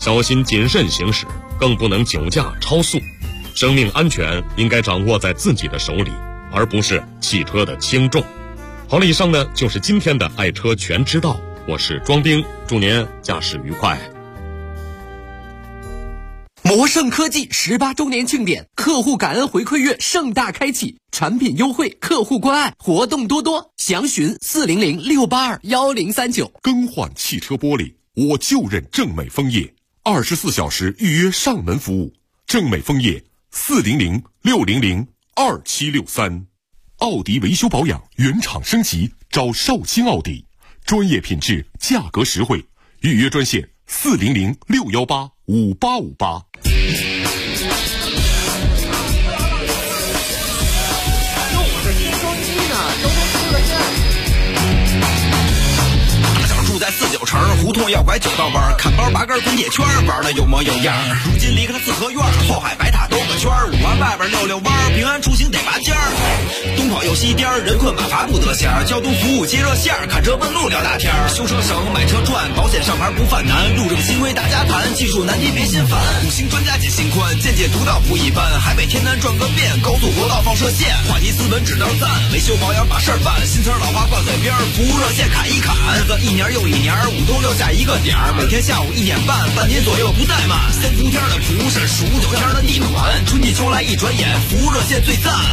小心谨慎行驶，更不能酒驾超速。生命安全应该掌握在自己的手里，而不是汽车的轻重。好了，以上呢就是今天的爱车全知道，我是庄兵，祝您驾驶愉快。 魔盛科技18周年庆典，客户感恩回馈月盛大开启，产品优惠，客户关爱，活动多多，详询400-682-1039。 更换汽车玻璃，我就认正美枫叶，24小时预约上门服务。正美枫叶400-600-2763。奥迪维修保养原厂升级，找绍兴奥迪，专业品质，价格实惠。预约专线400-618-5858。 在49城胡同要拐9道弯，看包拔根滚铁圈，玩的有模有样。如今离开了四合院，后海白塔兜个圈，5环外边溜弯，平安出行得拔尖儿。东跑又西颠，人困马乏不得闲。交通服务接热线，看车问路聊大天。修车省，买车赚，保险上牌不犯难。路政新规大家谈，技术难题别心烦。5星专家解心宽，见解独到不一般。海北天南转个遍，高速国道放射线。话题斯文指道赞，维修保养把事儿办。新词老话挂嘴边，服务热线砍一砍。日子一年又一年，5都6下一个点儿，每天下午1点半，半年左右不怠慢。3伏天的服务是数9天的地暖，春季秋来一转眼，服务热线最赞。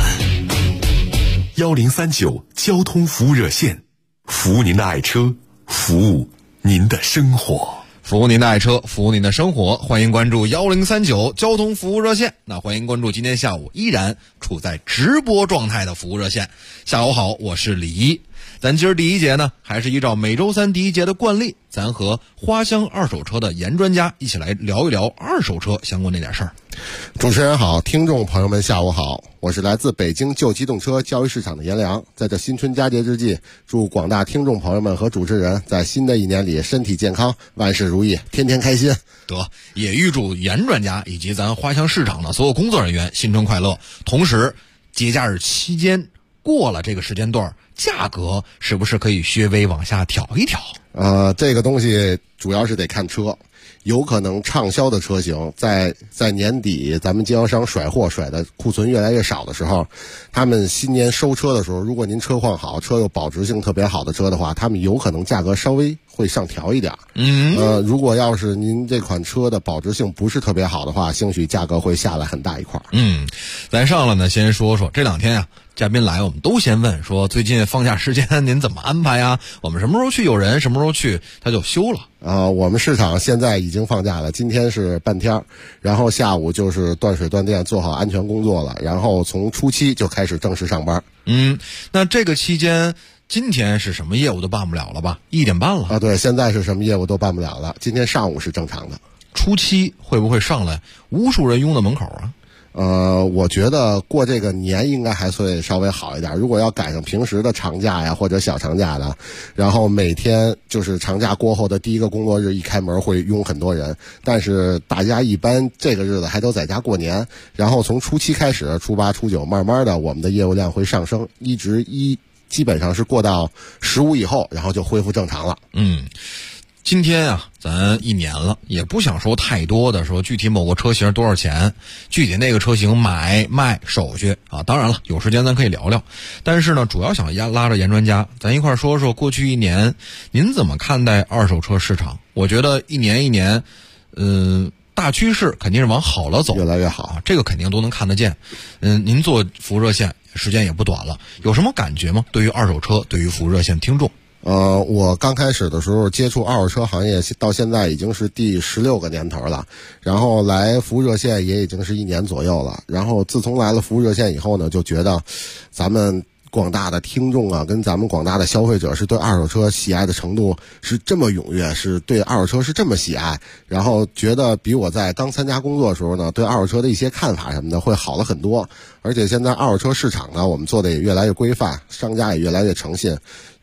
1039交通服务热线，服务您的爱车，服务您的生活。 服务您的爱车，服务您的生活，欢迎关注1039交通服务热线。那欢迎关注今天下午依然处在直播状态的服务热线。下午好，我是李一。咱今儿第一节呢，还是依照每周三第一节的惯例，咱和花乡二手车的严专家一起来聊一聊二手车相关那点事儿。 主持人好，听众朋友们下午好，我是来自北京旧机动车交易市场的严良。在这新春佳节之际，祝广大听众朋友们和主持人在新的一年里身体健康，万事如意，天天开心。 得，也预祝严专家以及咱花乡市场的所有工作人员新春快乐。同时，节假日期间过了这个时间段，价格是不是可以稍微往下调一调？ 这个东西主要是得看车，有可能畅销的车型在年底咱们经销商甩货甩的库存越来越少的时候，他们新年收车的时候，如果您车况好，车有保值性特别好的车的话，他们有可能价格稍微会上调一点。如果要是您这款车的保值性不是特别好的话，兴许价格会下来很大一块。 咱上来呢先说说这两天嘉宾来我们都先问说最近放假时间您怎么安排呀？我们什么时候去有人，什么时候去他就休了。 我们市场现在已经放假了，今天是半天，然后下午就是断水断电做好安全工作了，然后从初七就开始正式上班。 那这个期间今天是什么业务都办不了了吧？1点半了对，现在是什么业务都办不了了，今天上午是正常的。 初七会不会上来无数人拥的门口啊？ 我觉得过这个年应该还会稍微好一点。如果要赶上平时的长假呀，或者小长假的，然后每天就是长假过后的第一个工作日一开门会拥很多人，但是大家一般这个日子还都在家过年，然后从初七开始，初八、初九，慢慢的我们的业务量会上升，基本上是过到15以后，然后就恢复正常了。 今天咱1年了，也不想说太多的说具体某个车型多少钱，具体那个车型买卖手续当然了，有时间咱可以聊聊。但是呢，主要想拉着严专家，咱一块说说过去1年您怎么看待二手车市场？我觉得一年，大趋势肯定是往好了走， 越来越好这个肯定都能看得见。您做服务热线时间也不短了，有什么感觉吗？对于二手车，对于服务热线听众？ 我刚开始的时候接触二手车行业到现在已经是第16个年头了，然后来服务热线也已经是1年左右了。然后自从来了服务热线以后呢，就觉得咱们广大的听众跟咱们广大的消费者是对二手车喜爱的程度是这么踊跃，是对二手车是这么喜爱，然后觉得比我在刚参加工作的时候呢，对二手车的一些看法什么的会好了很多。而且现在二手车市场呢，我们做的也越来越规范，商家也越来越诚信。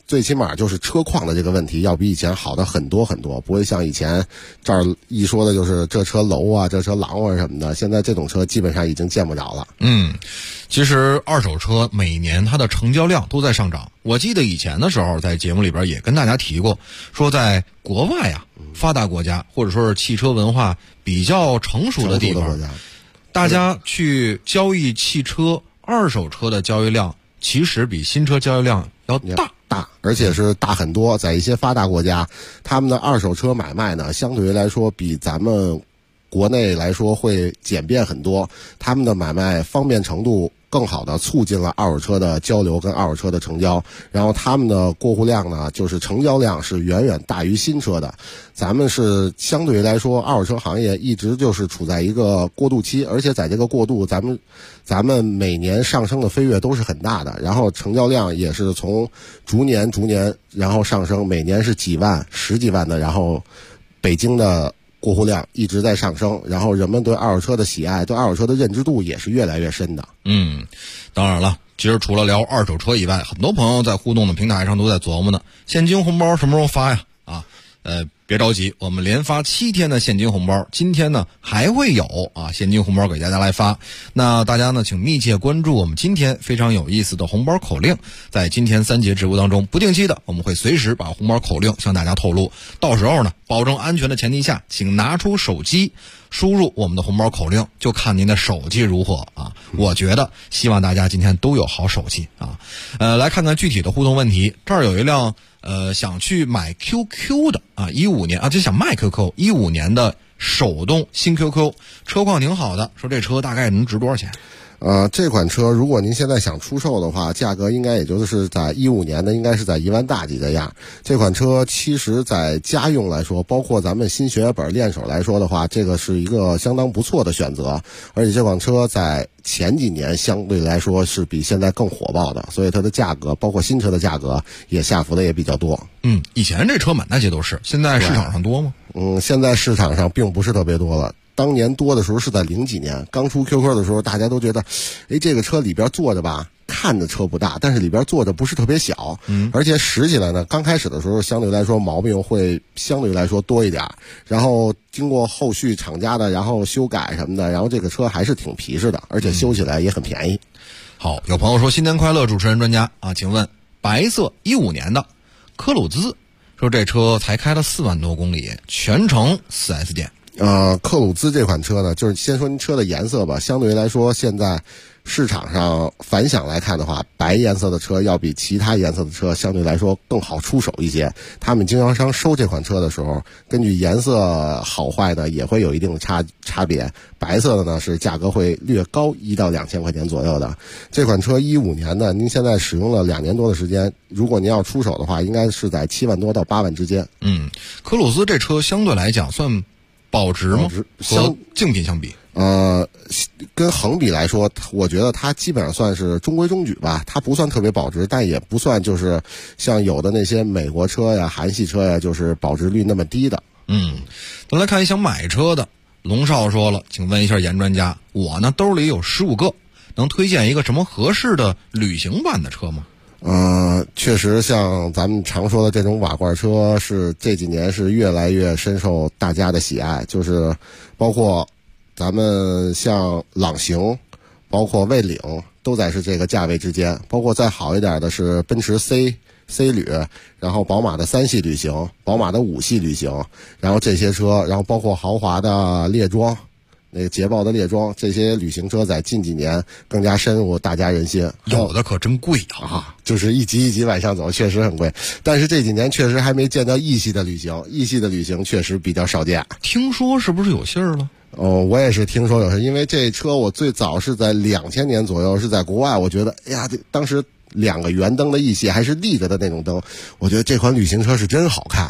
最起码就是车况的这个问题要比以前好的很多很多，不会像以前这儿一说的就是这车楼啊，这车廊啊什么的，现在这种车基本上已经见不着了。 其实二手车每年它的成交量都在上涨。我记得以前的时候在节目里边也跟大家提过，说在国外啊，发达国家或者说是汽车文化比较成熟的地方，大家去交易汽车二手车的交易量其实比新车交易量要大， 而且是大很多。在一些发达国家，他们的二手车买卖呢，相对于来说比咱们国内来说会简便很多，他们的买卖方便程度更好的促进了二手车的交流跟二手车的成交，然后他们的过户量呢，就是成交量是远远大于新车的。咱们是相对于来说，二手车行业一直就是处在一个过渡期，而且在这个过渡，咱们每年上升的飞跃都是很大的，然后成交量也是从逐年然后上升，每年是几万、十几万的，然后北京的过户量一直在上升，然后人们对二手车的喜爱，对二手车的认知度也是越来越深的。 当然了，其实除了聊二手车以外，很多朋友在互动的平台上都在琢磨呢，现金红包什么时候发呀？别着急，我们连发7天的现金红包，今天呢还会有现金红包给大家来发。那大家呢请密切关注我们今天非常有意思的红包口令，在今天3节直播当中不定期的我们会随时把红包口令向大家透露，到时候呢保证安全的前提下，请拿出手机输入我们的红包口令，就看您的手气如何我觉得希望大家今天都有好手气来看看具体的互动问题。这儿有一辆想去买 QQ 的15年就想卖 QQ 15年的手动新 QQ， 车况挺好的，说这车大概能值多少钱？ 这款车如果您现在想出售的话，价格应该也就是在15年的，应该是在1万大几的样。这款车其实在家用来说，包括咱们新学本练手来说的话，这个是一个相当不错的选择。而且这款车在前几年相对来说是比现在更火爆的，所以它的价格包括新车的价格也下浮的也比较多。 以前这车满大街都是，现在市场上多吗？ 现在市场上并不是特别多了。当年多的时候是在0几年刚出 QQ 的时候，大家都觉得这个车里边坐着吧，看着车不大，但是里边坐着不是特别小，而且使起来呢，刚开始的时候相对来说毛病会相对来说多一点，然后经过后续厂家的然后修改什么的，然后这个车还是挺皮实的，而且修起来也很便宜。 好，有朋友说新年快乐，主持人专家请问白色15年的科鲁兹，说这车才开了4万多公里，全程4S店。 克鲁兹这款车呢，就是先说您车的颜色吧，相对于来说现在市场上反响来看的话，白颜色的车要比其他颜色的车相对来说更好出手一些。他们经销商收这款车的时候，根据颜色好坏呢也会有一定的差别。白色的呢是价格会略高1到2千块钱左右的。这款车15年的，您现在使用了2年多的时间，如果您要出手的话，应该是在7万多到8万之间。 科鲁兹这车相对来讲算保值吗？和竞品相比， 跟横比来说，我觉得它基本上算是中规中矩吧。它不算特别保值，但也不算就是像有的那些美国车呀、韩系车呀，就是保值率那么低的。 咱来看一想买车的，龙少说了，请问一下严专家，我呢兜里有15个，能推荐一个什么合适的旅行版的车吗？ 确实像咱们常说的这种瓦罐车是这几年是越来越深受大家的喜爱，就是包括咱们像朗行，包括蔚领都在是这个价位之间，包括再好一点的是奔驰 C 旅，然后宝马的3系旅行，宝马的5系旅行，然后这些车，然后包括豪华的猎装，那个捷豹的猎装，这些旅行车在近几年更加深入大家人心， 有的可真贵就是一级一级往上走，确实很贵。但是这几年确实还没见到E系的旅行，E系的旅行确实比较少见。 听说是不是有信儿了？ 我也是听说有事，因为这车我最早是在2000年左右是在国外，我觉得这当时2个圆灯的E系还是立着的那种灯，我觉得这款旅行车是真好看。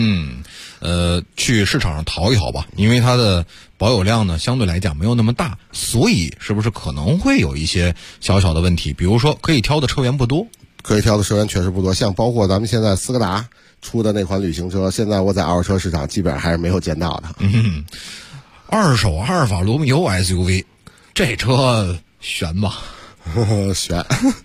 去市场上淘一淘吧，因为它的保有量呢相对来讲没有那么大，所以是不是可能会有一些小小的问题，比如说可以挑的车源不多。 可以挑的车源确实不多，像包括咱们现在斯柯达出的那款旅行车，现在我在二手车市场基本上还是没有见到的。 二手阿尔法罗密欧 SUV 这车悬吧？ 悬。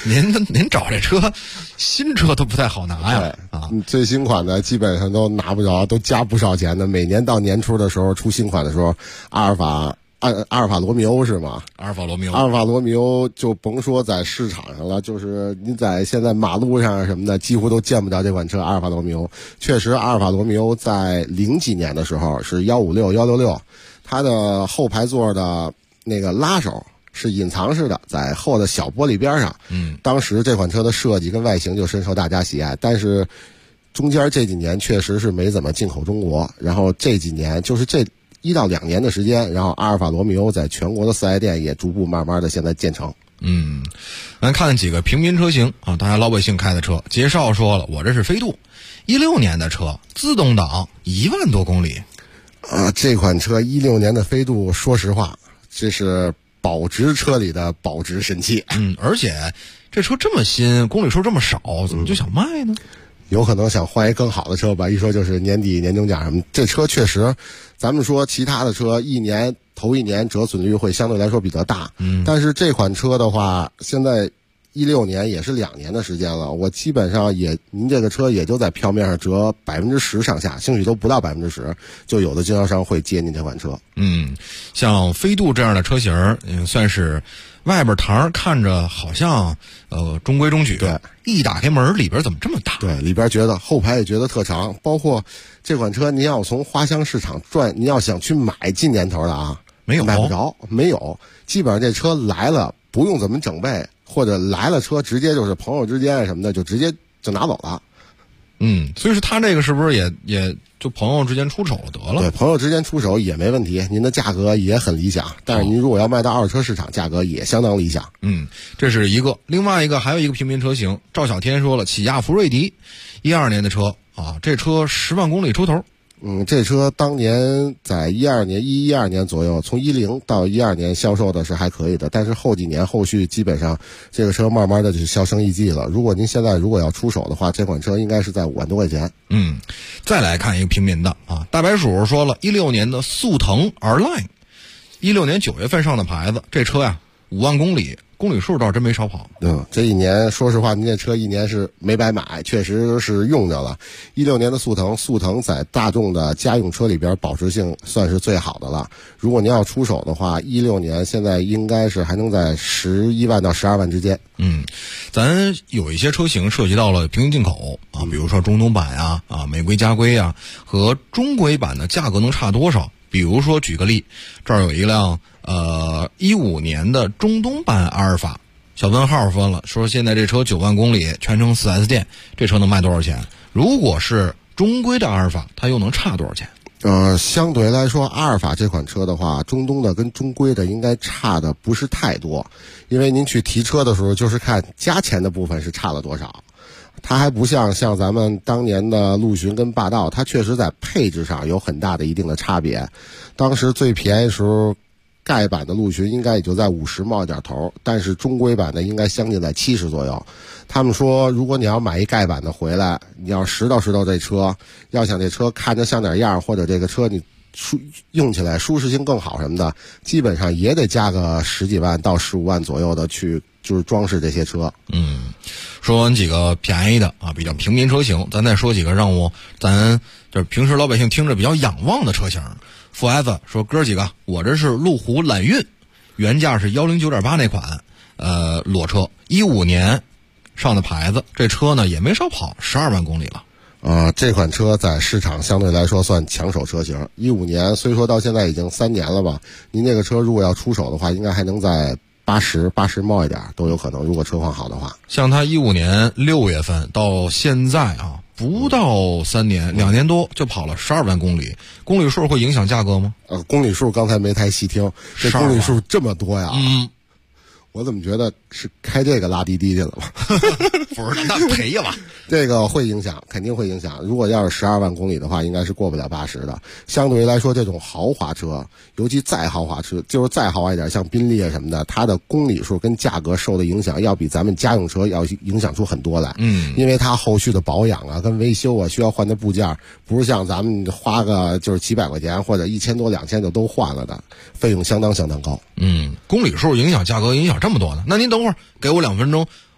您找这车，新车都不太好拿呀。啊， 最新款的基本上都拿不着，都加不少钱的。每年到年初的时候出新款的时候，阿尔法罗密欧是吗？ 阿尔法罗密欧就甭说在市场上了，就是你在现在马路上什么的，几乎都见不着这款车。阿尔法罗密欧确实，阿尔法罗密欧在00几年的时候是156、166，它的后排座的那个拉手是隐藏式的，在后的小玻璃边上。当时这款车的设计跟外形就深受大家喜爱，但是中间这几年确实是没怎么进口中国，然后这几年就是这1到2年的时间，然后阿尔法罗密欧在全国的4S店也逐步慢慢的现在建成。 咱看几个平民车型啊，大家老百姓开的车。介绍说了，我这是飞度，16年的车，自动挡，1万多公里。 这款车16年的飞度，说实话，这是保值车里的保值神器。 而且这车这么新，公里数这么少，怎么就想卖呢？ 有可能想换一更好的车吧，一说就是年底年终奖什么。这车确实，咱们说其他的车头一年折损率会相对来说比较大，但是这款车的话，现在16年也是2年的时间了，我基本上您这个车也就在票面上折10%上下，兴许都不到10%，就有的经销商会接您这款车。 像飞度这样的车型，算是外边堂看着好像中规中矩， 对， 一打开门里边怎么这么大？ 对，里边觉得后排也觉得特长，包括这款车您要从花乡市场转，您要想去买近年头的啊， 没有， 买不着，没有，基本上这车来了不用怎么整备，或者来了车直接就是朋友之间什么的就直接就拿走了。 所以说他这个是不是也就朋友之间出手得了？ 对，朋友之间出手也没问题，您的价格也很理想，但是您如果要卖到二手车市场，价格也相当理想。 这是一个。另外一个还有一个平民车型，赵小天说了，起亚福瑞迪，12年的车啊，这车10万公里出头。 这车当年在11、12年左右，从10到12年销售的是还可以的，但是后续基本上这个车慢慢的就销声匿迹了。如果您现在要出手的话，这款车应该是在5万多块钱。 再来看一个平民的啊，大白鼠说了，16年的速腾 R-Line，16年9月份上的牌子，这车呀5万公里。公里数倒真没少跑。 这一年说实话，您这车一年是没白买，确实是用着了。16年的速腾在大众的家用车里边保值性算是最好的了。如果您要出手的话，16年现在应该是还能在11万到12万之间。 咱有一些车型涉及到了平行进口啊，比如说中东版美规家规和中规版的价格能差多少？比如说举个例，这儿有一辆15年的中东版阿尔法，小问号分了，说现在这车9万公里，全程4S店，这车能卖多少钱？如果是中规的阿尔法，它又能差多少钱？ 相对来说，阿尔法这款车的话，中东的跟中规的应该差的不是太多，因为您去提车的时候，就是看加钱的部分是差了多少。它还不像咱们当年的陆巡跟霸道，它确实在配置上有很大的一定的差别。当时最便宜时候，盖版的陆巡应该也就在50冒一点头，但是中规版的应该将近在70左右。他们说，如果你要买一盖版的回来，你要拾到这车，要想这车看着像点样，或者这个车你用起来舒适性更好什么的，基本上也得加个10几万到15万左右的去就是装饰这些车。 说完几个便宜的比较平民车型，咱再说几个让咱就是平时老百姓听着比较仰望的车型。富 S 说，哥几个，我这是路虎揽运，原价是109.8那款裸车，15年上的牌子，这车呢也没少跑，12万公里了。 这款车在市场相对来说算抢手车型，15年虽说到现在已经3年了吧，您这个车如果要出手的话，应该还能在80冒一点都有可能，如果车况好的话。 像他15年6月份到现在不到3年，2年多就跑了12万公里，公里数会影响价格吗？ 公里数刚才没太细听，这公里数这么多呀。我怎么觉得是开这个拉滴滴去了吧？ 不是，那赔呀吧？ 这个会影响，肯定会影响。如果要是12万公里的话，应该是过不了80的。相对于来说，这种豪华车，尤其再豪华车，就是再豪华一点，像宾利什么的，它的公里数跟价格受的影响，要比咱们家用车要影响出很多来。因为它后续的保养跟维修需要换的部件，不是像咱们花个就是几百块钱或者1000多2000就都换了的，费用相当高。 公里数影响价格，影响这么多呢？那您等会儿给我2分钟，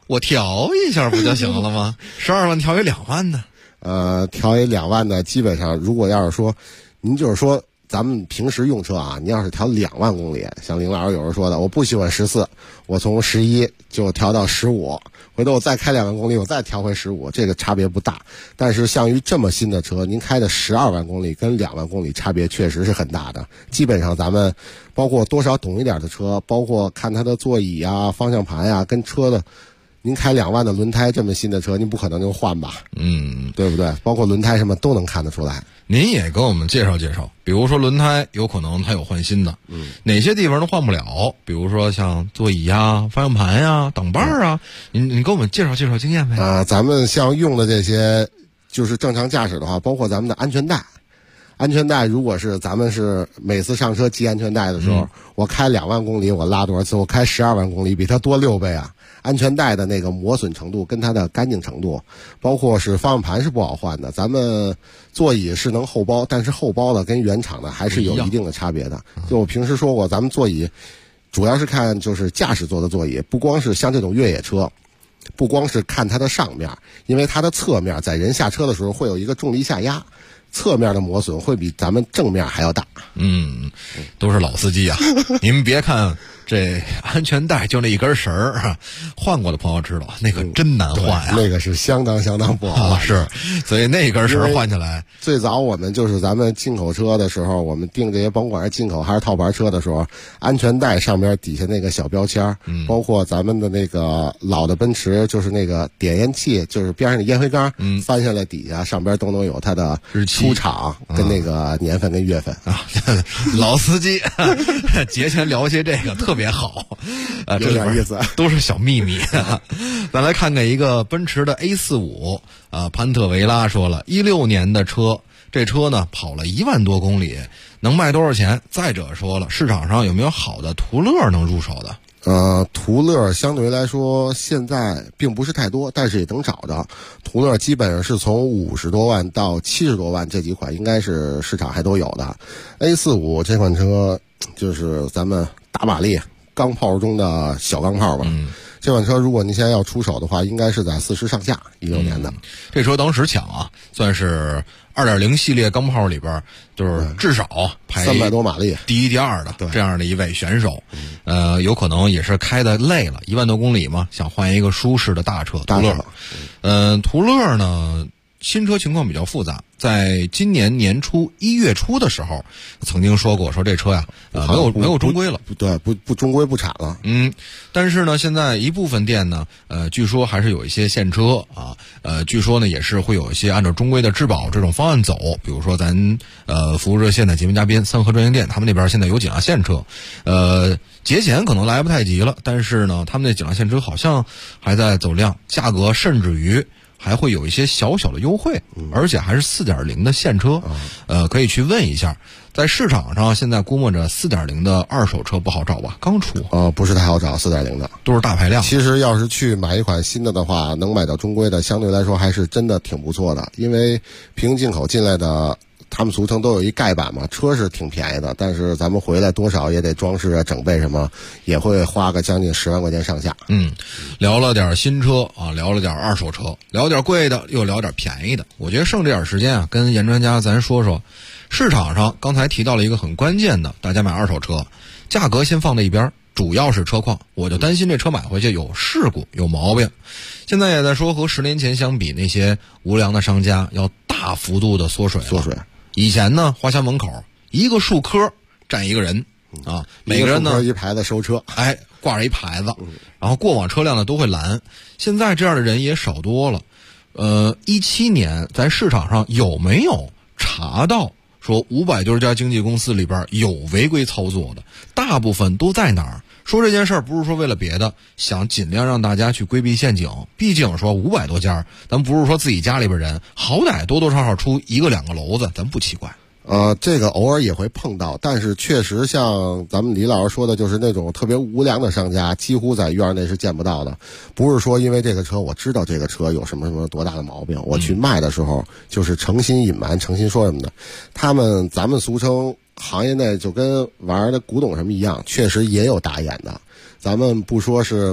我调一下不就行了吗？12万调一2万呢？ 调一2万的，基本上如果要是说，您就是说咱们平时用车啊，你要是调2万公里，像林老师有人说的，我不喜欢14，我从11就调到15，回头我再开2万公里，我再调回15，这个差别不大。但是像于这么新的车，您开的12万公里跟2万公里差别确实是很大的。基本上咱们包括多少懂一点的车，包括看它的座椅啊、方向盘啊，跟车的。您开2万的轮胎这么新的车，您不可能就换吧？对不对？包括轮胎什么都能看得出来。 您也给我们介绍介绍，比如说轮胎有可能它有换新的，哪些地方都换不了？比如说像座椅啊、方向盘呀、挡把啊，您给我们介绍介绍经验呗。 咱们像用的这些，就是正常驾驶的话，包括咱们的安全带。安全带如果是咱们是每次上车系安全带的时候，我开2万公里我拉多少次？我开12万公里，比它多6倍啊！安全带的那个磨损程度跟它的干净程度，包括是方向盘是不好换的。咱们座椅是能后包，但是后包的跟原厂的还是有一定的差别的。就我平时说过，咱们座椅主要是看就是驾驶座的座椅，不光是像这种越野车，不光是看它的上面，因为它的侧面在人下车的时候会有一个重力下压。侧面的磨损会比咱们正面还要大。 都是老司机啊。您别看这安全带就那一根绳儿，换过的朋友知道那个真难换呀， 那个是相当不好是，所以那根绳换起来。 最早我们就是咱们进口车的时候，我们订这些甭管是进口还是套牌车的时候，安全带上边底下那个小标签，包括咱们的那个老的奔驰，就是那个点烟器，就是边上的烟灰缸，翻下来底下上边都能有它的出厂跟那个年份跟月份啊。老司机节前聊些这个特别好啊， 有点意思， 都是小秘密。咱来看看一个奔驰的 A45啊，潘特维拉说了，16年的车，这车呢跑了1万多公里，能卖多少钱？再者说了，市场上有没有好的途乐能入手的？ 途乐相对来说现在并不是太多，但是也能找着。途乐基本上是从50多万到70多万这几款，应该是市场还都有的。A45 这款车就是咱们大马力钢炮中的小钢炮吧。这款车如果您现在要出手的话，应该是在40上下，16年的。 这车当时抢啊，算是2.0系列钢炮里边，就是至少排 300多马力， 第一、第二的这样的一位选手。有可能也是开的累了，1万多公里嘛，想换一个舒适的大车途乐。途乐呢，新车情况比较复杂，在今年年初1月初的时候，曾经说过这车呀，没有中规了， 不中规不产了。 但是呢，现在一部分店呢，据说还是有一些现车啊，据说呢也是会有一些按照中规的质保这种方案走，比如说咱服务热线的节目嘉宾三和专营店，他们那边现在有几辆现车，节前可能来不太及了，但是呢，他们那几辆现车好像还在走量，价格甚至于还会有一些小小的优惠，而且还是4.0的现车，可以去问一下。在市场上现在估摸着4.0的二手车不好找吧？刚出不是太好找，4.0的都是大排量。 其实要是去买一款新的的话，能买到中规的，相对来说还是真的挺不错的。因为平行进口进来的，他们俗称都有一盖板嘛，车是挺便宜的，但是咱们回来多少也得装饰啊、整备什么，也会花个将近10万块钱上下。 聊了点新车啊，聊了点二手车，聊点贵的，又聊点便宜的。我觉得剩这点时间啊，跟严专家咱说说，市场上刚才提到了一个很关键的，大家买二手车，价格先放在一边，主要是车况，我就担心这车买回去有事故、有毛病。现在也在说和10年前相比，那些无良的商家要大幅度的缩水。以前呢，花乡门口一个树棵站一个人啊，每个人呢一牌子收车， 挂着一牌子，然后过往车辆呢都会拦。现在这样的人也少多了。17年在市场上有没有查到说500多家经纪公司里边有违规操作的？大部分都在哪儿？说这件事儿不是说为了别的，想尽量让大家去规避陷阱。毕竟说500多家，咱不是说自己家里边人，好歹多多少少出1个2个篓子，咱不奇怪。 这个偶尔也会碰到，但是确实像咱们李老师说的，就是那种特别无良的商家，几乎在院内是见不到的。不是说因为这个车我知道这个车有什么什么多大的毛病，我去卖的时候就是诚心隐瞒、诚心说什么的。咱们俗称行业内就跟玩的古董什么一样，确实也有打眼的。咱们不说是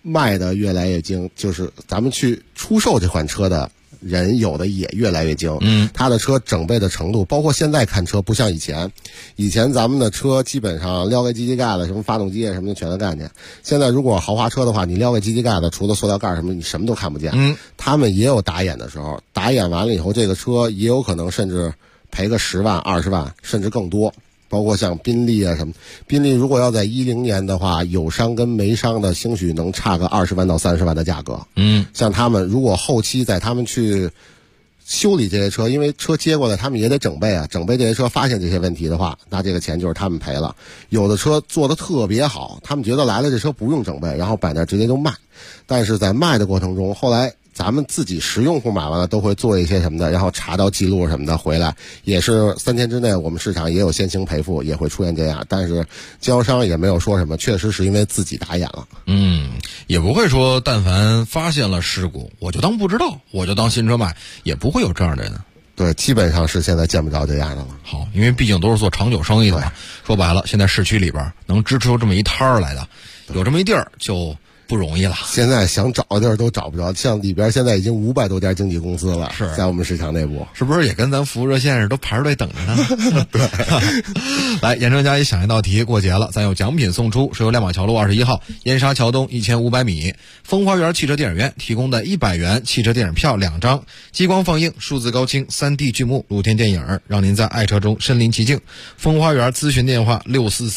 卖的越来越精，就是咱们去出售这款车的人有的也越来越精。他的车整备的程度，包括现在看车不像以前咱们的车基本上撩开机器盖子，什么发动机啊什么的全都看见。现在如果豪华车的话，你撩开机器盖子，除了塑料盖什么，你什么都看不见。他们也有打眼的时候，打眼完了以后，这个车也有可能甚至赔个10万、20万，甚至更多。包括像宾利啊什么，宾利如果要在10年的话，有伤跟没伤的兴许能差个20万到30万的价格。像他们如果后期在他们去修理这些车，因为车接过来他们也得整备啊，整备这些车发现这些问题的话，那这个钱就是他们赔了。有的车做得特别好，他们觉得来了这车不用整备，然后摆那直接就卖。但是在卖的过程中，后来咱们自己实用户买完了都会做一些什么的，然后查到记录什么的回来，也是3天之内我们市场也有先行赔付，也会出现这样。但是经销商也没有说什么，确实是因为自己打眼了。 也不会说但凡发现了事故我就当不知道，我就当新车卖，也不会有这样的人。 对，基本上是现在见不着这样的了。 好，因为毕竟都是做长久生意的嘛。说白了，现在市区里边能支出这么一摊儿来的，有这么一地儿就不容易了。 现在想找地儿都找不着，像里边现在已经500多家经纪公司了， 是在我们市场内部， 是不是也跟咱服务热线似的，都排着队等着呢？对，来，严正家也想一道题，过节了，咱有奖品送出，是由亮马桥路21号燕莎桥东1500米风花园汽车电影院提供的100元汽车电影票2张，激光放映、数字高清、3D 剧目、露天电影，让您在爱车中身临其境。风花园咨询电话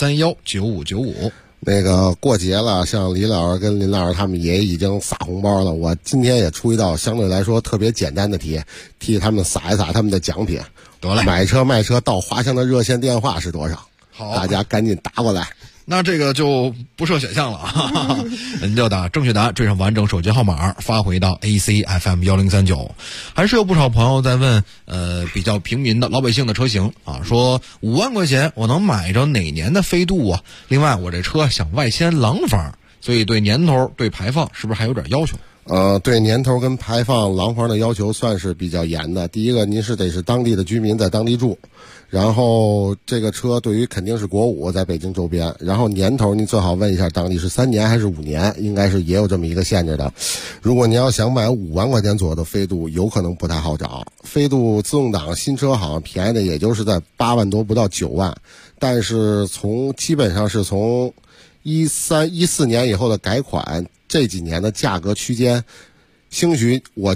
64319595。 那个过节了，像李老师跟林老师他们也已经撒红包了。我今天也出一道相对来说特别简单的题，替他们撒一撒他们的奖品。 得嘞， 买车卖车到华强的热线电话是多少？ 好， 大家赶紧打过来。 那这个就不设选项了啊，您就打正确答案，缀上完整手机号码，发回到 ACFM1039。还是有不少朋友在问，比较平民的老百姓的车型啊，说5万块钱我能买着哪年的飞度啊？另外我这车想外迁廊坊，所以对年头、对排放是不是还有点要求？ 对年头跟排放廊坊的要求算是比较严的。第一个，您得是当地的居民，在当地住，然后这个车对于肯定是国5，在北京周边，然后年头您最好问一下当地是3年还是5年，应该是也有这么一个限制的。如果您要想买5万块钱左右的飞度，有可能不太好找。飞度自动挡新车好像便宜的也就是在8万多不到9万，但是基本上是从13、14年以后的改款，这几年的价格区间，兴许我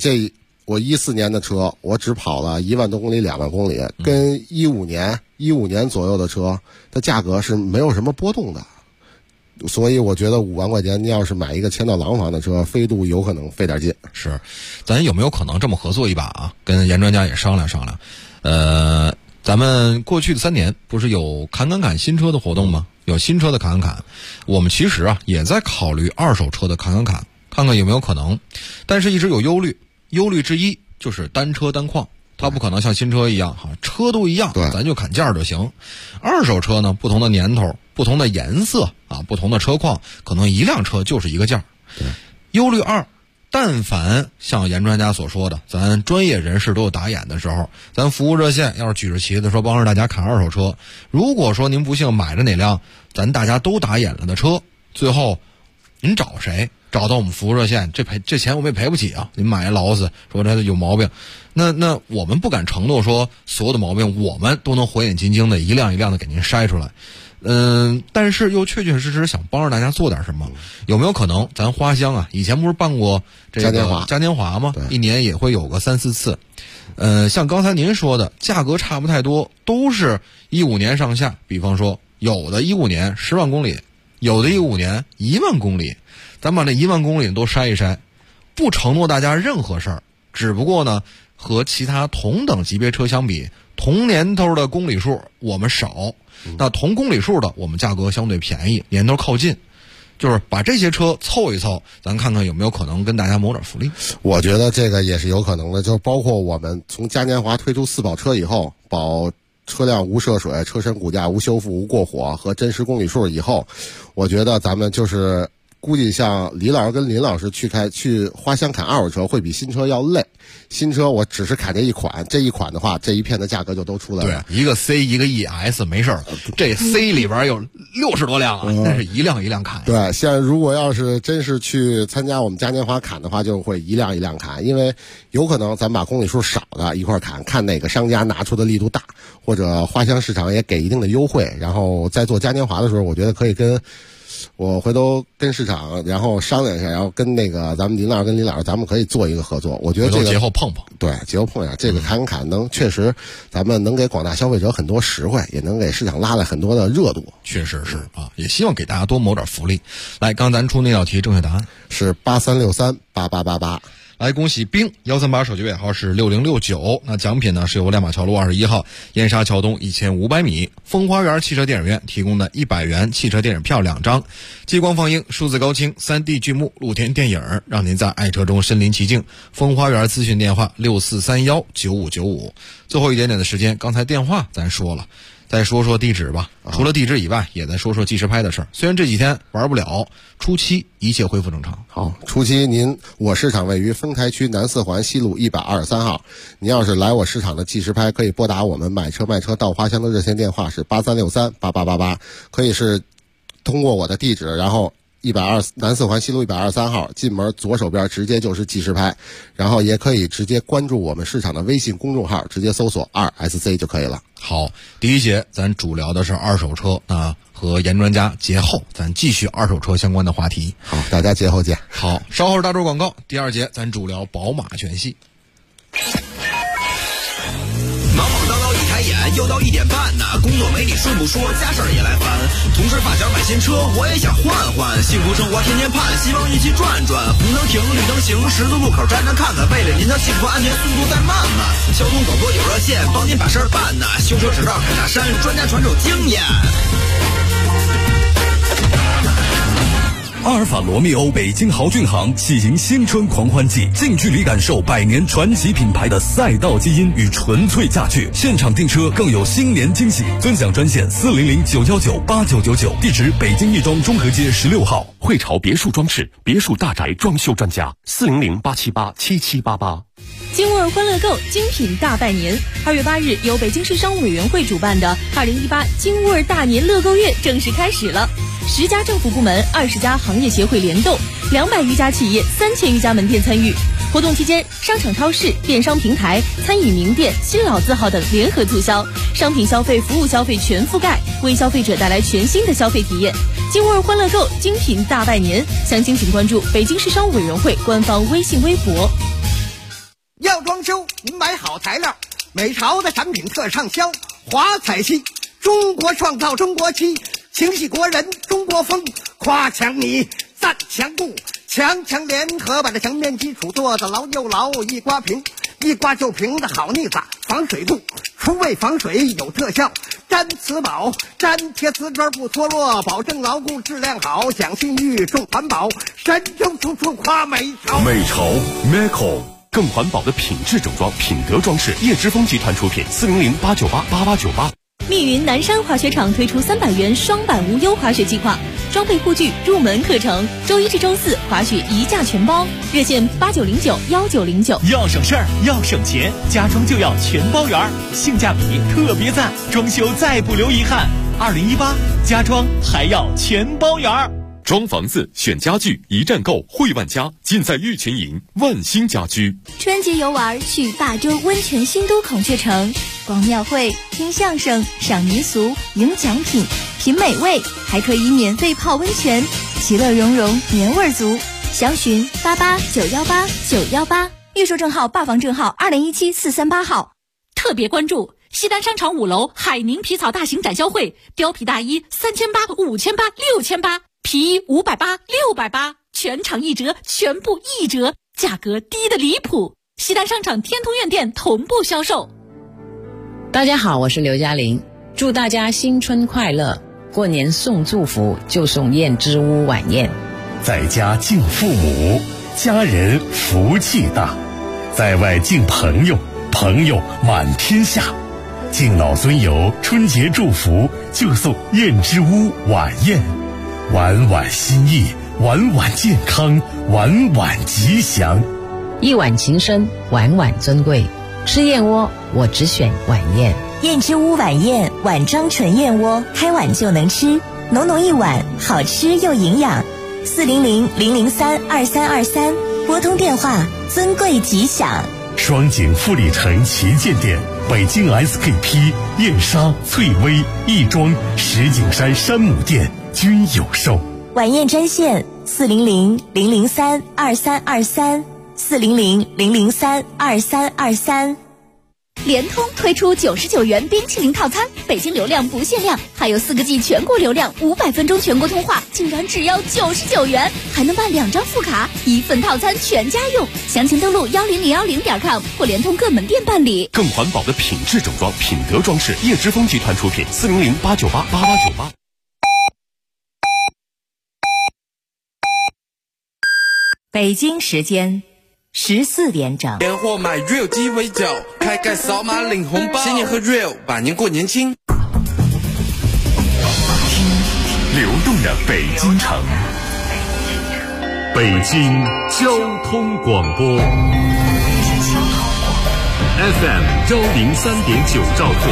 14年的车，我只跑了1万多公里、2万公里，跟15年左右的车的价格是没有什么波动的。所以我觉得5万块钱，你要是买一个迁到廊坊的车，飞度有可能费点劲。 是，咱有没有可能这么合作一把啊？跟严专家也商量商量。咱们过去的3年不是有砍新车的活动吗？有新车的砍，我们其实啊也在考虑二手车的砍，看看有没有可能，但是一直有忧虑之一就是单车单况，它不可能像新车一样车都一样，咱就砍价就行。二手车呢，不同的年头、不同的颜色啊、不同的车况，可能一辆车就是一个价。忧虑2，但凡像严专家所说的，咱专业人士都有打眼的时候，咱服务热线要是举着旗子说帮着大家砍二手车，如果说您不幸买着哪辆咱大家都打眼了的车，最后您找谁？找到我们服务热线，这钱我们也赔不起啊！您买一劳斯说这有毛病，那我们不敢承诺说所有的毛病我们都能火眼金睛的一辆一辆的给您筛出来。但是又确确实实想帮着大家做点什么，有没有可能咱花乡啊，以前不是办过这个嘉年华吗？一年也会有个3、4次。像刚才您说的，价格差不太多，都是15年上下。比方说，有的15年10万公里，有的15年1万公里，咱把这1万公里都筛一筛，不承诺大家任何事儿，只不过呢，和其他同等级别车相比，同年头的公里数我们少。那同公里数的我们价格相对便宜，年头靠近，就是把这些车凑一凑，咱看看有没有可能跟大家谋点福利。 我觉得这个也是有可能的，就包括我们从嘉年华推出4保车以后，保车辆无涉水、车身骨架无修复、无过火和真实公里数以后，我觉得咱们就是估计像李老师跟林老师去花乡砍二手车会比新车要累。新车我只是砍这一款的话，这一片的价格就都出来了。 对，一个 C 一个 ES 没事儿，这 C 里边有60多辆啊，那是一辆一辆砍。 对，现在如果要是真是去参加我们嘉年华砍的话，就会一辆一辆砍，因为有可能咱把公里数少的一块砍，看哪个商家拿出的力度大，或者花乡市场也给一定的优惠，然后在做嘉年华的时候，我觉得可以我回头跟市场然后商量一下，然后跟那个咱们林老师咱们可以做一个合作。我觉得这个节后碰碰， 对，节后碰一下，这个砍能确实咱们能给广大消费者很多实惠，也能给市场拉来很多的热度。 确实是啊，也希望给大家多谋点福利。来，刚咱出那道题正确答案是83638888。 来，恭喜冰138手机尾号是6069。那奖品呢是由亮马桥路21号燕莎桥东1500米风花园汽车电影院提供的100元汽车电影票2张，激光放映、数字高清、3D 剧目、露天电影，让您在爱车中身临其境。风花园咨询电话64319595。最后一点点的时间，刚才电话咱说了，再说说地址吧。除了地址以外，也再说说计时拍的事儿。虽然这几天玩不了，初七一切恢复正常。 好，初七我市场位于丰台区南四环西路123号。您要是来我市场的计时拍，可以拨打我们买车卖车到花乡的热线电话是83638888，可以是通过我的地址，然后南四环西路123号进门左手边直接就是计时拍，然后也可以直接关注我们市场的微信公众号，直接搜索2SC 就可以了。 好，第一节咱主聊的是二手车啊，和严专家节后咱继续二手车相关的话题。 好，大家节后见。 好，稍后是大洲广告，第二节咱主聊宝马全系。 忙忙叨叨一开眼，又到1点半呢，工作没你顺不说，家事儿也来烦。同事发小买新车，我也想换换，幸福生活天天盼，希望一起转转。红灯停，绿灯行，十字路口站站看看，为了您的幸福安全，速度再慢慢。交通广播有热线，帮您把事儿办呢。修车指导砍大山，专家传授经验。 阿尔法罗密欧北京豪骏行喜迎新春狂欢季，近距离感受100年传奇品牌的赛道基因与纯粹驾趣，现场订车更有新年惊喜。尊享专线400-919-8999，地址北京亦庄中和街16号。 汇潮别墅装饰，别墅大宅装修专家，400-878-7788。 金沃尔欢乐购精品大拜年，2月8日由北京市商务委员会主办的2018金沃尔大年乐购月正式开始了。10家政府部门、20家行业协会联动，200余家企业、3000余家门店参与。活动期间，商场、超市、电商平台、餐饮名店、新老字号等联合促销，商品消费、服务消费全覆盖，为消费者带来全新的消费体验。金沃尔欢乐购精品大拜年，详情请关注北京市商务委员会官方微信微博。 要装修，您买好材料，美潮的产品特畅销，华彩漆，中国创造中国漆，情系国人中国风，夸强米，赞强固，强强联合把这墙面基础做得牢又牢，一刮平，一刮就平的好腻子，防水布，除味防水有特效，粘瓷宝，粘贴瓷砖不脱落，保证牢固质量好，讲信誉重环保，神州处处夸美潮。 美潮 Meco 更环保的品质整装，品德装饰，叶之峰集团出品，400-898-8898。 密云南山滑雪场推出300元双板无忧滑雪计划，装备护具、入门课程，周一至周四滑雪一价全包，热线8909-1909。 要省事儿，要省钱，家装就要全包圆，性价比特别赞，装修再不留遗憾。2018家装还要全包圆。 装房子选家具一站购，汇万家尽在玉泉营万兴家居。 春节游玩去大洲温泉新都孔雀城，逛庙会、听相声、赏民俗、赢奖品、品美味，还可以免费泡温泉，其乐融融，年味足。详询88918918，预售证号、霸房证号2017-438号。 特别关注西单商场5楼海宁皮草大型展销会，貂皮大衣3800、5800、6800，皮衣580、680，全场1折，全部1折，价格低得离谱。西单商场天通苑店同步销售。 大家好，我是刘嘉玲，祝大家新春快乐，过年送祝福就送燕之屋晚宴。 在家敬父母，家人福气大；在外敬朋友，朋友满天下。敬老尊友，春节祝福就送燕之屋晚宴，晚晚心意， 晚晚健康，晚晚吉祥。 一碗情深，晚晚尊贵。吃燕窝，我只选晚宴。 燕之屋晚宴，碗装纯燕窝，开碗就能吃，浓浓一碗，好吃又营养。400-003-2323，拨通电话，尊贵吉祥。 双井富力城旗舰店、北京 SKP、燕莎、翠微、亦庄、石景山山姆店均有售。 晚宴专线400-003-2323。400-003-2323。 联通推出99元冰淇淋套餐，北京流量不限量，还有4个G 全国流量，500分钟全国通话，竟然只要99元，还能办2张副卡，1份套餐全家用。详情登录10010.com 或联通各门店办理。 更环保的品质整装，品德装饰，叶之峰集团出品，400-898-8898。 北京时间14点整。 年货买 Real 鸡尾酒，开盖扫码领红包，新年喝 Real， 百年过年轻。 流动的北京城，北京交通广播 FM 103.9兆赫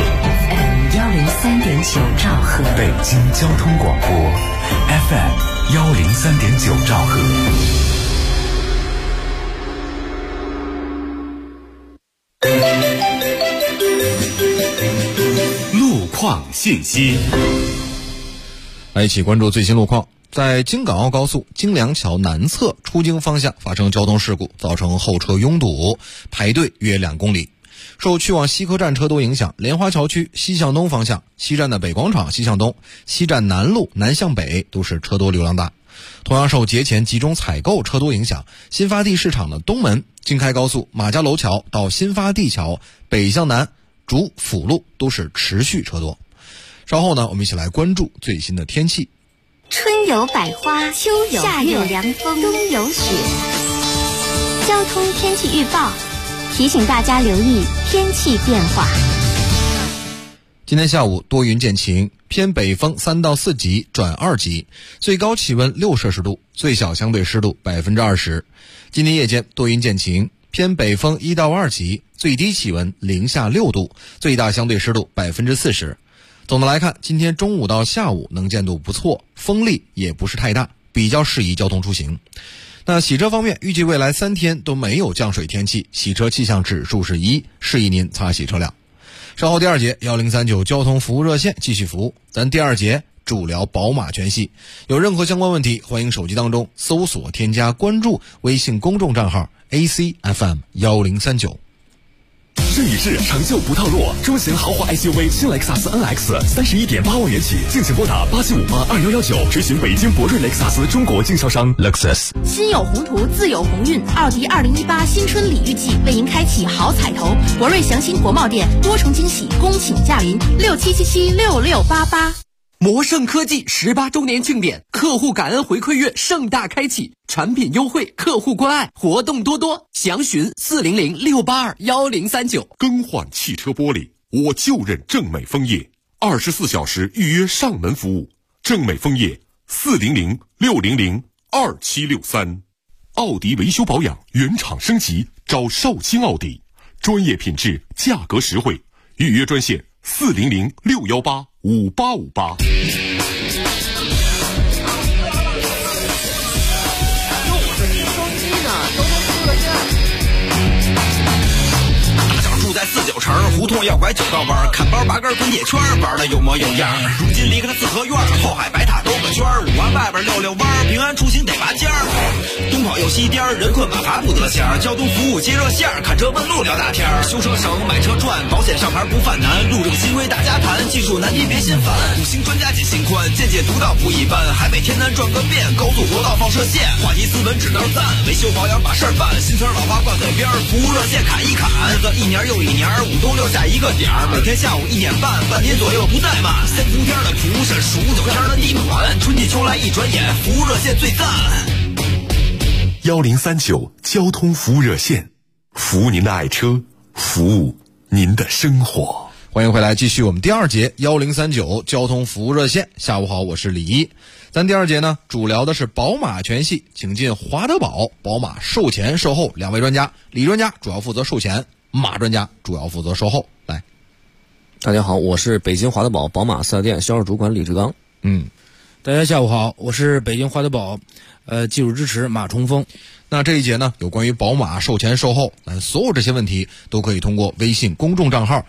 103.9兆赫， 北京交通广播 FM 103.9兆赫。 路况信息， 来一起关注最新路况。在京港澳高速京梁桥南侧出京方向发生交通事故，造成后车拥堵，排队约2公里。受去往西客站车多影响，莲花桥区西向东方向，西站的北广场西向东，西站南路南向北都是车多流量大。同样受节前集中采购车多影响，新发地市场的东门、京开高速马家楼桥到新发地桥北向南主辅路都是持续车多。稍后呢，我们一起来关注最新的天气。 春有百花，秋有夏有凉风，冬有雪。交通天气预报提醒大家留意天气变化。 今天下午多云见晴，偏北风3到4级转2级，最高气温6摄氏度，最小相对湿度20%。今天夜间多云见晴，偏北风1到2级，最低气温零下6度，最大相对湿度40%。总的来看，今天中午到下午能见度不错，风力也不是太大，比较适宜交通出行。那洗车方面，预计未来3天都没有降水天气，洗车气象指数是1，适宜您擦洗车辆。稍后第2节1039交通服务热线继续服务，咱第2节主聊宝马全系。有任何相关问题，欢迎手机当中搜索添加关注微信公众账号 ACFM1039。 这里是长袖不套路中型豪华 SUV 新雷克萨斯 NX 31.8万元起，敬请拨打87582119，执行北京博瑞雷克萨斯中国经销商 Lexus。 心有宏图，自有鸿运。奥迪2018新春礼遇季为您开启好彩头，博瑞祥兴国贸店多重惊喜，恭请驾临67776688。 魔盛科技18周年庆典，客户感恩回馈月盛大开启，产品优惠，客户关爱，活动多多，详询400-682-1039。 更换汽车玻璃，我就认正美枫叶，24小时预约上门服务。正美枫叶400-600-2763。奥迪维修保养原厂升级，找少卿奥迪，专业品质，价格实惠，预约专线400-618-5858。 住在49城，胡同要拐9道弯，看包8根滚铁圈，玩的有模有样。如今离开了四合院，后海白塔兜个圈，5环外边溜弯，平安出行得拔尖儿。东跑又西颠，人困马乏不得闲。交通服务接热线，看车问路聊大天。修车省，买车赚，保险上牌不犯难。路政新规大家谈，技术难题别心烦。5星专家解心宽，见解独到不一般。海北天南转个遍，高速国道放射线，话题斯文只能赞。维修保养把事儿办，新词老话挂嘴边，服务热线砍一砍。日子一年又一年，5冬6夏一个点儿，每天下午1点半，半天左右不怠慢。3伏天的蒲是数9天的地暖，春季秋来一转眼，服务热线最赞。 1039交通服务热线，服务您的爱车，服务您的生活。 欢迎回来，继续我们第二节1039交通服务热线。下午好，我是李一。咱第二节呢，主聊的是宝马全系，请进华德宝宝马售前售后两位专家，李专家主要负责售前，马专家主要负责售后。来， 大家好，我是北京华德宝宝马4S店销售主管李志刚。 大家下午好，我是北京华德宝技术支持马冲锋。 那这一节呢，有关于宝马售前售后，所有这些问题都可以通过微信公众账号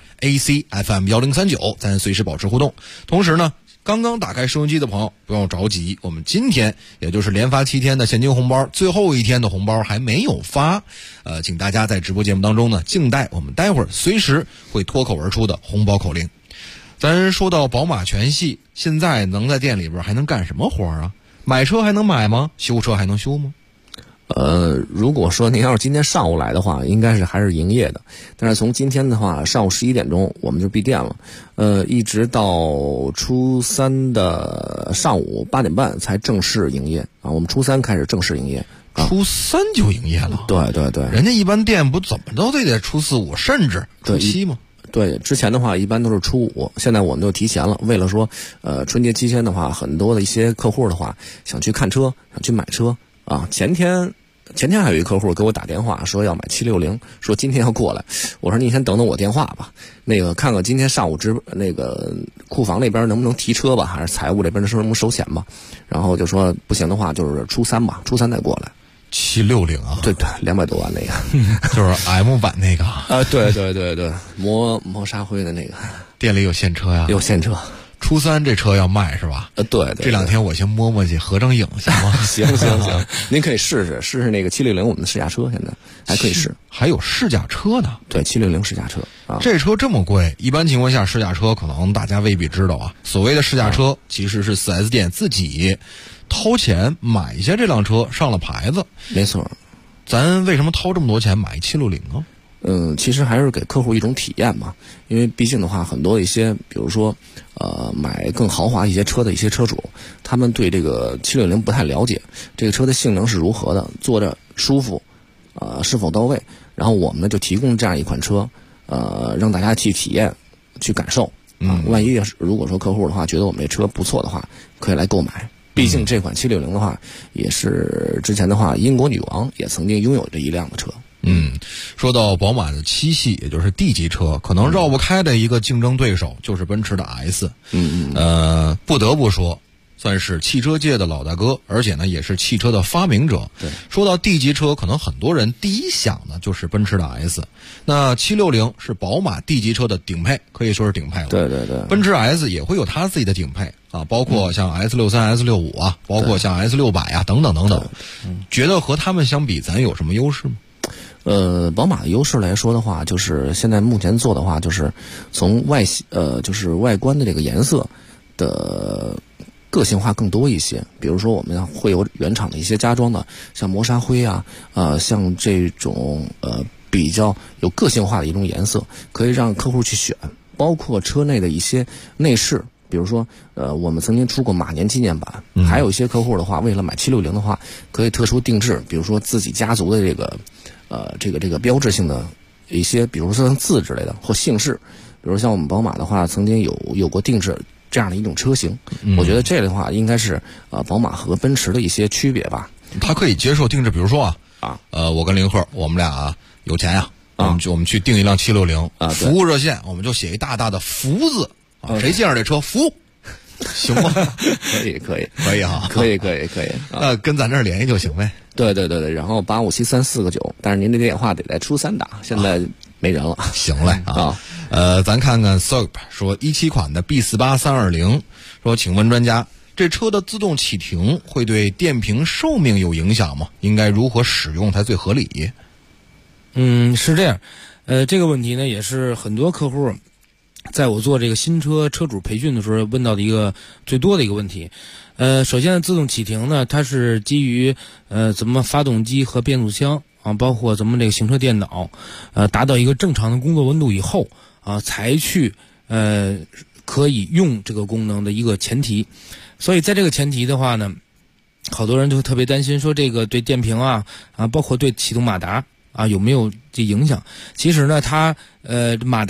ACFM1039，咱随时保持互动。同时呢，刚刚打开收音机的朋友不用着急，我们今天也就是连发7天的现金红包，最后一天的红包还没有发，请大家在直播节目当中呢，静待我们待会儿随时会脱口而出的红包口令。咱说到宝马全系，现在能在店里边还能干什么活啊？买车还能买吗？修车还能修吗？ 如果说您要是今天上午来的话，应该是还是营业的。但是从今天的话，上午11点钟我们就闭店了，一直到初三的上午8点半才正式营业啊。我们初三开始正式营业， 初三就营业了。 对对对， 人家一般店不怎么都得初4、5，甚至初7吗？ 对，之前的话一般都是初5，现在我们就提前了。为了说，春节期间的话，很多的一些客户的话想去看车，想去买车啊。前天还有一客户给我打电话说要买760，说今天要过来。我说你先等等我电话吧，那个看看今天上午那个库房那边能不能提车吧，还是财务这边能不能收钱吧。然后就说不行的话就是初3吧，初3再过来。 760啊， 对对，200多万那个， 就是 M 版那个啊， 对对对对，磨砂灰的那个。 店里有现车呀？ 有现车。 初3这车要卖是吧？ 对对。 这2天我先摸摸去，合张影行吗？ 行，您可以试试那个760我们的试驾车，现在还可以试。 还有试驾车呢？ 对，760试驾车啊。 这车这么贵，一般情况下试驾车可能大家未必知道啊。所谓的试驾车，其实是4S店自己掏钱买一下这辆车，上了牌子。 没错。 咱为什么掏这么多钱买760啊？ 其实还是给客户一种体验嘛，因为毕竟的话，很多一些，比如说，买更豪华一些车的一些车主，他们对这个760不太了解，这个车的性能是如何的，坐着舒服，是否到位。然后我们呢就提供这样一款车，让大家去体验、去感受啊。万一如果说客户的话觉得我们这车不错的话，可以来购买。毕竟这款760的话，也是之前的话，英国女王也曾经拥有这一辆的车。 说到宝马的7系，也就是 D 级车，可能绕不开的一个竞争对手就是奔驰的 S。不得不说，算是汽车界的老大哥，而且呢也是汽车的发明者。 对， 说到 D 级车，可能很多人第一想的就是奔驰的 S。那760是宝马 D 级车的顶配，可以说是顶配了。 对对对， 奔驰 S 也会有它自己的顶配啊，包括像 S63、S65 啊，包括像 S600啊等等等等。觉得和他们相比，咱有什么优势吗？ 宝马的优势来说的话，就是现在目前做的话，就是从就是外观的这个颜色的个性化更多一些。比如说我们会有原厂的一些加装的，像磨砂灰啊，像这种比较有个性化的一种颜色，可以让客户去选。包括车内的一些内饰，比如说我们曾经出过马年纪念版，还有一些客户的话，为了买760的话，可以特殊定制，比如说自己家族的这个标志性的一些，比如说像字之类的或姓氏，比如像我们宝马的话，曾经有过定制这样的一种车型。我觉得这类的话应该是宝马和奔驰的一些区别吧。 它可以接受定制，比如说我跟林鹤，我们俩有钱呀，我们去订一辆760啊，服务热线我们就写一大大的福字啊，谁见着这车服行吗？可以哈， 可以。 那跟咱这儿联系就行呗。 对，然后857349，但是您的电话得在初3打，现在没人了。 行嘞啊，咱看看 SOP 说17款的 B48320，说请问专家，这车的自动启停会对电瓶寿命有影响吗？应该如何使用才最合理？ 是这样，这个问题呢也是很多客户在我做这个新车车主培训的时候问到的一个最多的一个问题。首先自动启停呢，它是基于咱们发动机和变速箱啊，包括咱们这个行车电脑达到一个正常的工作温度以后啊，才去可以用这个功能的一个前提。所以在这个前提的话呢，好多人就特别担心说这个对电瓶啊包括对启动马达啊有没有这影响。其实呢它马达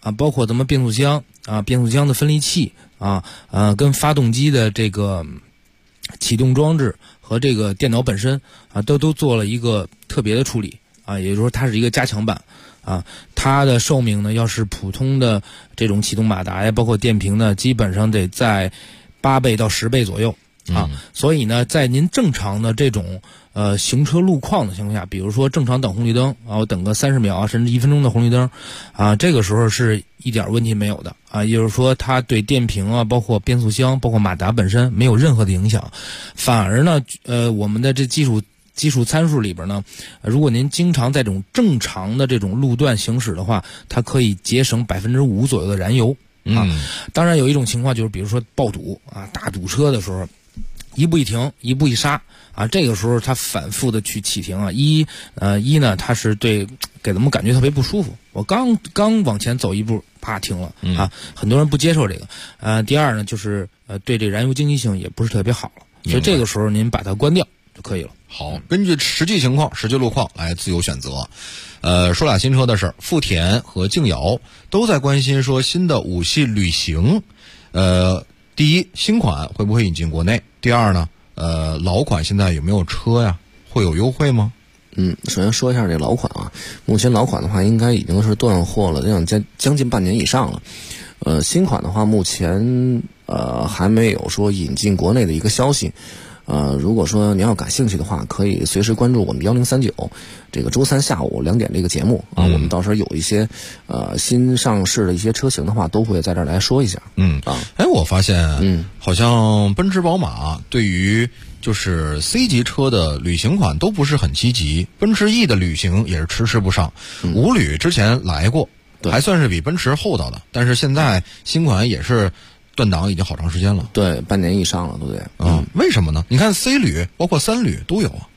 啊，包括咱们变速箱啊、变速箱的分离器啊、跟发动机的这个启动装置和这个电脑本身啊，都做了一个特别的处理啊，也就是说它是一个加强版啊。它的寿命呢，要是普通的这种启动马达呀，包括电瓶呢，基本上得在8倍到10倍左右啊。所以呢，在您正常的这种行车路况的情况下，比如说正常等红绿灯啊，我等个30秒啊，甚至1分钟的红绿灯啊，这个时候是一点问题没有的啊。也就是说，它对电瓶啊，包括变速箱、包括马达本身没有任何的影响，反而呢，我们的这技术参数里边呢，如果您经常在这种正常的这种路段行驶的话，它可以节省5%左右的燃油啊。当然有一种情况就是，比如说爆堵啊，大堵车的时候，一步一停，一步一刹啊，这个时候它反复的去启停啊，一呢，它是对给咱们感觉特别不舒服。我刚往前走一步，啪停了啊，很多人不接受这个。第二呢，就是对这燃油经济性也不是特别好了，所以这个时候您把它关掉就可以了。 好，根据实际情况、实际路况来自由选择。说俩新车的事儿，富田和静瑶都在关心说新的5系旅行，第一，新款会不会引进国内？第二呢，老款现在有没有车呀？会有优惠吗？ 首先说一下这老款啊，目前老款的话应该已经是断货了，将近半年以上了。新款的话，目前还没有说引进国内的一个消息。如果说您要感兴趣的话，可以随时关注我们1039这个周3下午2点这个节目啊，我们到时候有一些新上市的一些车型的话，都会在这儿来说一下。 我发现好像奔驰、宝马对于就是 C 级车的旅行款都不是很积极，奔驰 E 的旅行也是迟迟不上。5旅之前来过，还算是比奔驰厚道的，但是现在新款也是断档已经好长时间了， 对，半年以上了，对不对？ 为什么呢？你看 C 旅包括3旅都有啊。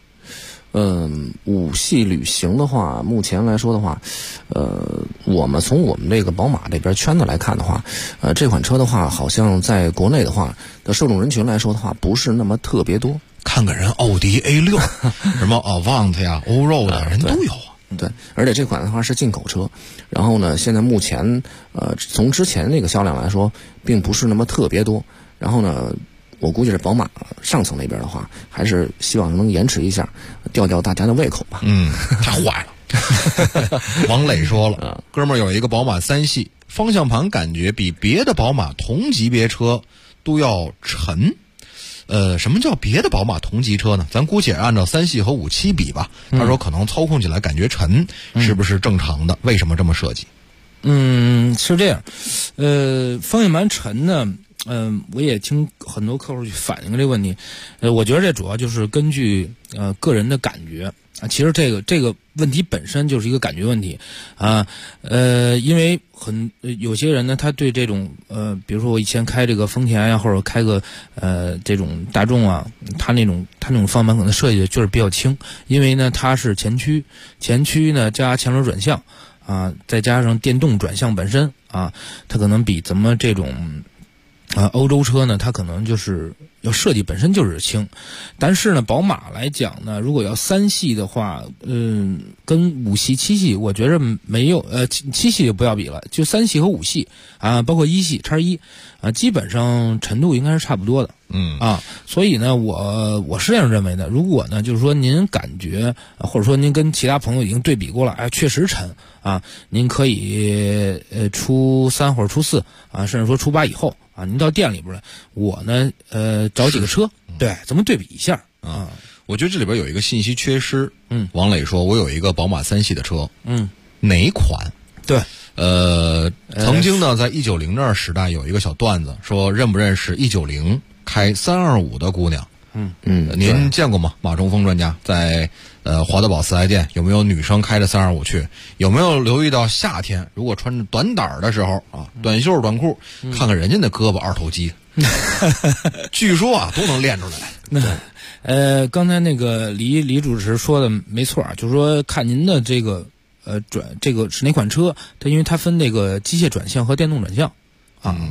5系旅行的话，目前来说的话，我们从我们这个宝马这边圈子来看的话，这款车的话，好像在国内的话的受众人群来说的话，不是那么特别多。 看个人奥迪 A6 什么 Avant 呀、欧肉的人都有啊。 对，而且这款的话是进口车，然后呢，现在目前从之前那个销量来说，并不是那么特别多。然后呢，我估计是宝马上层那边的话，还是希望能延迟一下，吊大家的胃口吧。 太坏了。王磊说了，哥们儿有一个宝马3系，方向盘感觉比别的宝马同级别车都要沉。什么叫别的宝马同级车呢？咱姑且按照3系和5系比吧。他说可能操控起来感觉沉，是不是正常的？为什么这么设计？ 是这样。方向盘沉呢，我也听很多客户去反映这个问题。我觉得这主要就是根据个人的感觉啊。其实这个问题本身就是一个感觉问题啊。因为有些人呢，他对这种比如说我以前开这个丰田呀，或者开个这种大众啊，他那种方向盘可能设计的就是比较轻，因为呢它是前驱呢加前轮转向啊，再加上电动转向本身啊，它可能比咱们这种欧洲车呢，它可能就是要设计本身就是轻。但是呢，宝马来讲呢，如果要3系的话，跟5系、7系，我觉着没有7系就不要比了，就3系和5系啊，包括1系X1啊，基本上程度应该是差不多的。所以呢，我是这样认为的。如果呢，就是说您感觉，或者说您跟其他朋友已经对比过了，确实沉啊，您可以初3或者初4啊，甚至说初8以后啊，您到店里边来，我呢找几个车，对，咱们对比一下啊。 我觉得这里边有一个信息缺失。王磊说，我有一个宝马3系的车，哪款？ 对。 曾经呢，在190那时代有一个小段子，说认不认识190开325的姑娘？您见过吗？马中锋专家在华德宝4S店有没有女生开着325去？有没有留意到夏天如果穿着短胆的时候啊，短袖短裤，看看人家那胳膊2头肌，据说啊都能练出来。刚才那个李主持说的没错，就是说看您的这个这个是哪款车，它因为它分那个机械转向和电动转向啊。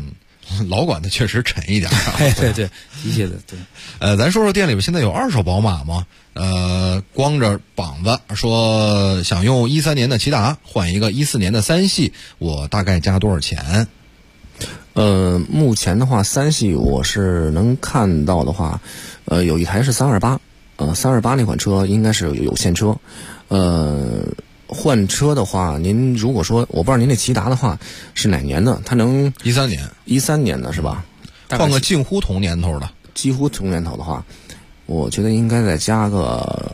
老管的确实沉一点。 对，的确的，对。 咱说说店里边现在有二手宝马吗？光着膀子说想用13年的骐达换一个14年的3系，我大概加多少钱？ 目前的话，3系我是能看到的话，有一台是328，328那款车应该是有现车。换车的话，您如果说我不知道您那骐达的话是哪年的，它能13年的是吧？ 换个近乎同年头的， 几乎同年头的话，我觉得应该再加个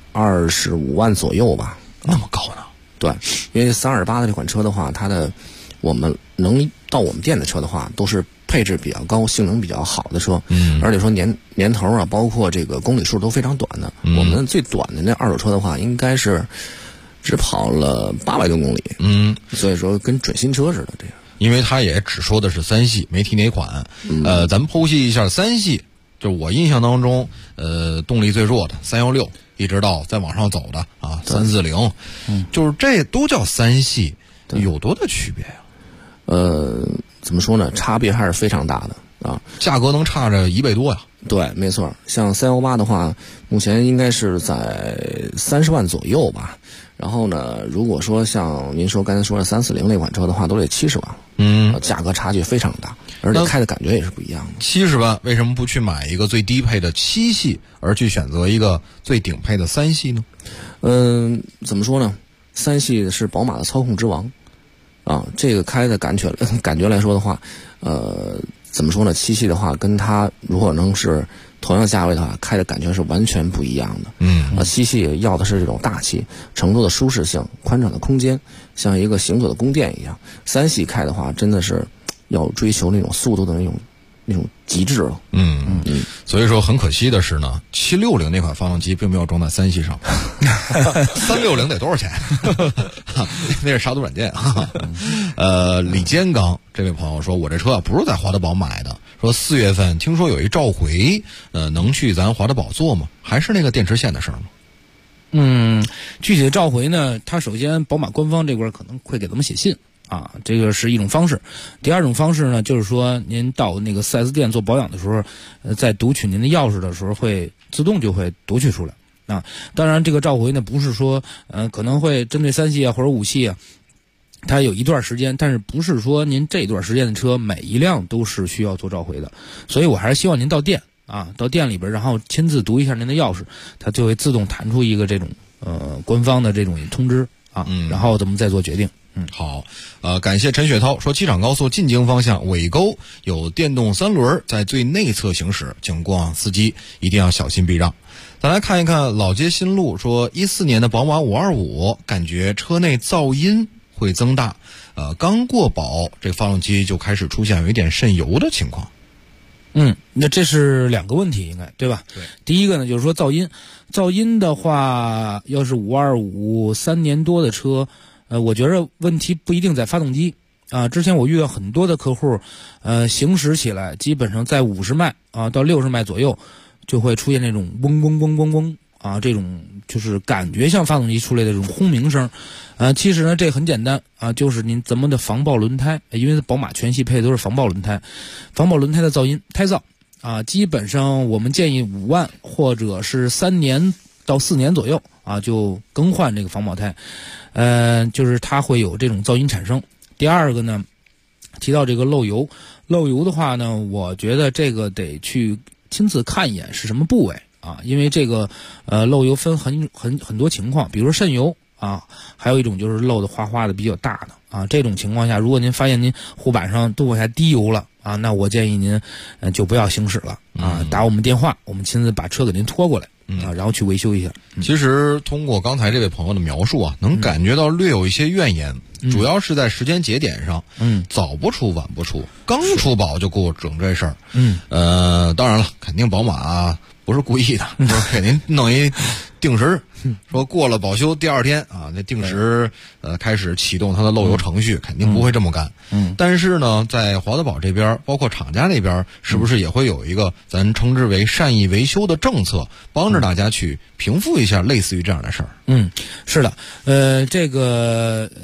25万左右吧。 那么高呢？ 对，因为328的这款车的话，我们能到我们店的车的话，都是配置比较高、性能比较好的车，而且说年头啊，包括这个公里数都非常短的。我们最短的那二手车的话，应该是只跑了800多公里，所以说跟准新车似的这样。 因为他也只说的是3系，没提哪款。咱们剖析一下3系，就是我印象当中，动力最弱的316，一直到再往上走的啊340，就是这都叫3系，有多大区别呀？ 怎么说呢？差别还是非常大的啊， 价格能差着1倍多呀。 对，没错。像318的话，目前应该是在30万左右吧。然后呢，如果说像您说刚才说的340那款车的话，都得70万。价格差距非常大，而且开的感觉也是不一样的。 70万为什么不去买一个最低配的7系，而去选择一个最顶配的3系呢？ 怎么说呢？3系是宝马的操控之王啊，这个开的感觉来说的话，怎么说呢？7系的话，跟它如果能是同样价位的话，开的感觉是完全不一样的。7系要的是这种大气程度的舒适性、宽敞的空间，像一个行走的宫殿一样。3系开的话，真的是要追求那种速度的那种极致了。 所以说很可惜的是呢，760那款发动机并没有装在3系上。360得多少钱？那是杀毒软件啊。李坚刚这位朋友说，我这车不是在华德宝买的，说4月份听说有一召回，能去咱华德宝做吗？还是那个电池线的事儿吗？ 具体的召回呢，它首先宝马官方这块可能会给咱们写信啊，这个是一种方式。第二种方式呢，就是说您到那个 4S 店做保养的时候，在读取您的钥匙的时候，会自动就会读取出来啊。当然，这个召回呢，不是说可能会针对3系啊或者5系啊，它有一段时间，但是不是说您这段时间的车每一辆都是需要做召回的。所以我还是希望您到店里边，然后亲自读一下您的钥匙，它就会自动弹出一个这种官方的这种通知啊，然后咱们再做决定。 好，感谢陈雪涛说，机场高速进京方向尾沟有电动3轮在最内侧行驶，请过往司机一定要小心避让。再来看一看老街新路说，14年的宝马525感觉车内噪音会增大，刚过保这个发动机就开始出现有一点渗油的情况。 那这是2个问题，应该对吧？对。第一个呢，就是说噪音的话，要是525 3年多的车，我觉着问题不一定在发动机啊。之前我遇到很多的客户，行驶起来基本上在50迈啊到60迈左右，就会出现那种嗡嗡嗡嗡嗡啊，这种就是感觉像发动机出来的这种轰鸣声。其实呢，这很简单啊，就是咱们的防爆轮胎，因为宝马全系配的都是防爆轮胎，防爆轮胎的噪音胎噪啊，基本上我们建议5万或者是3年到4年左右啊，就更换这个防爆胎。就是它会有这种噪音产生。第二个呢，提到这个漏油的话呢，我觉得这个得去亲自看一眼是什么部位啊，因为这个漏油分很多情况，比如说渗油啊，还有一种就是漏的哗哗的比较大的啊。这种情况下，如果您发现您护板上都往下滴油了啊，那我建议您就不要行驶了啊，打我们电话，我们亲自把车给您拖过来。然后去维修一下。 其实通过刚才这位朋友的描述啊，能感觉到略有一些怨言，主要是在时间节点上，早不出晚不出，刚出保就给我整这事儿。当然了，肯定宝马不是故意的，说给您弄一定时，说过了保修第2天啊，那定时开始启动它的漏油程序，肯定不会这么干。但是呢，在华德宝这边，包括厂家那边，是不是也会有一个咱称之为善意维修的政策，帮着大家去平复一下类似于这样的事儿？ 是的，这个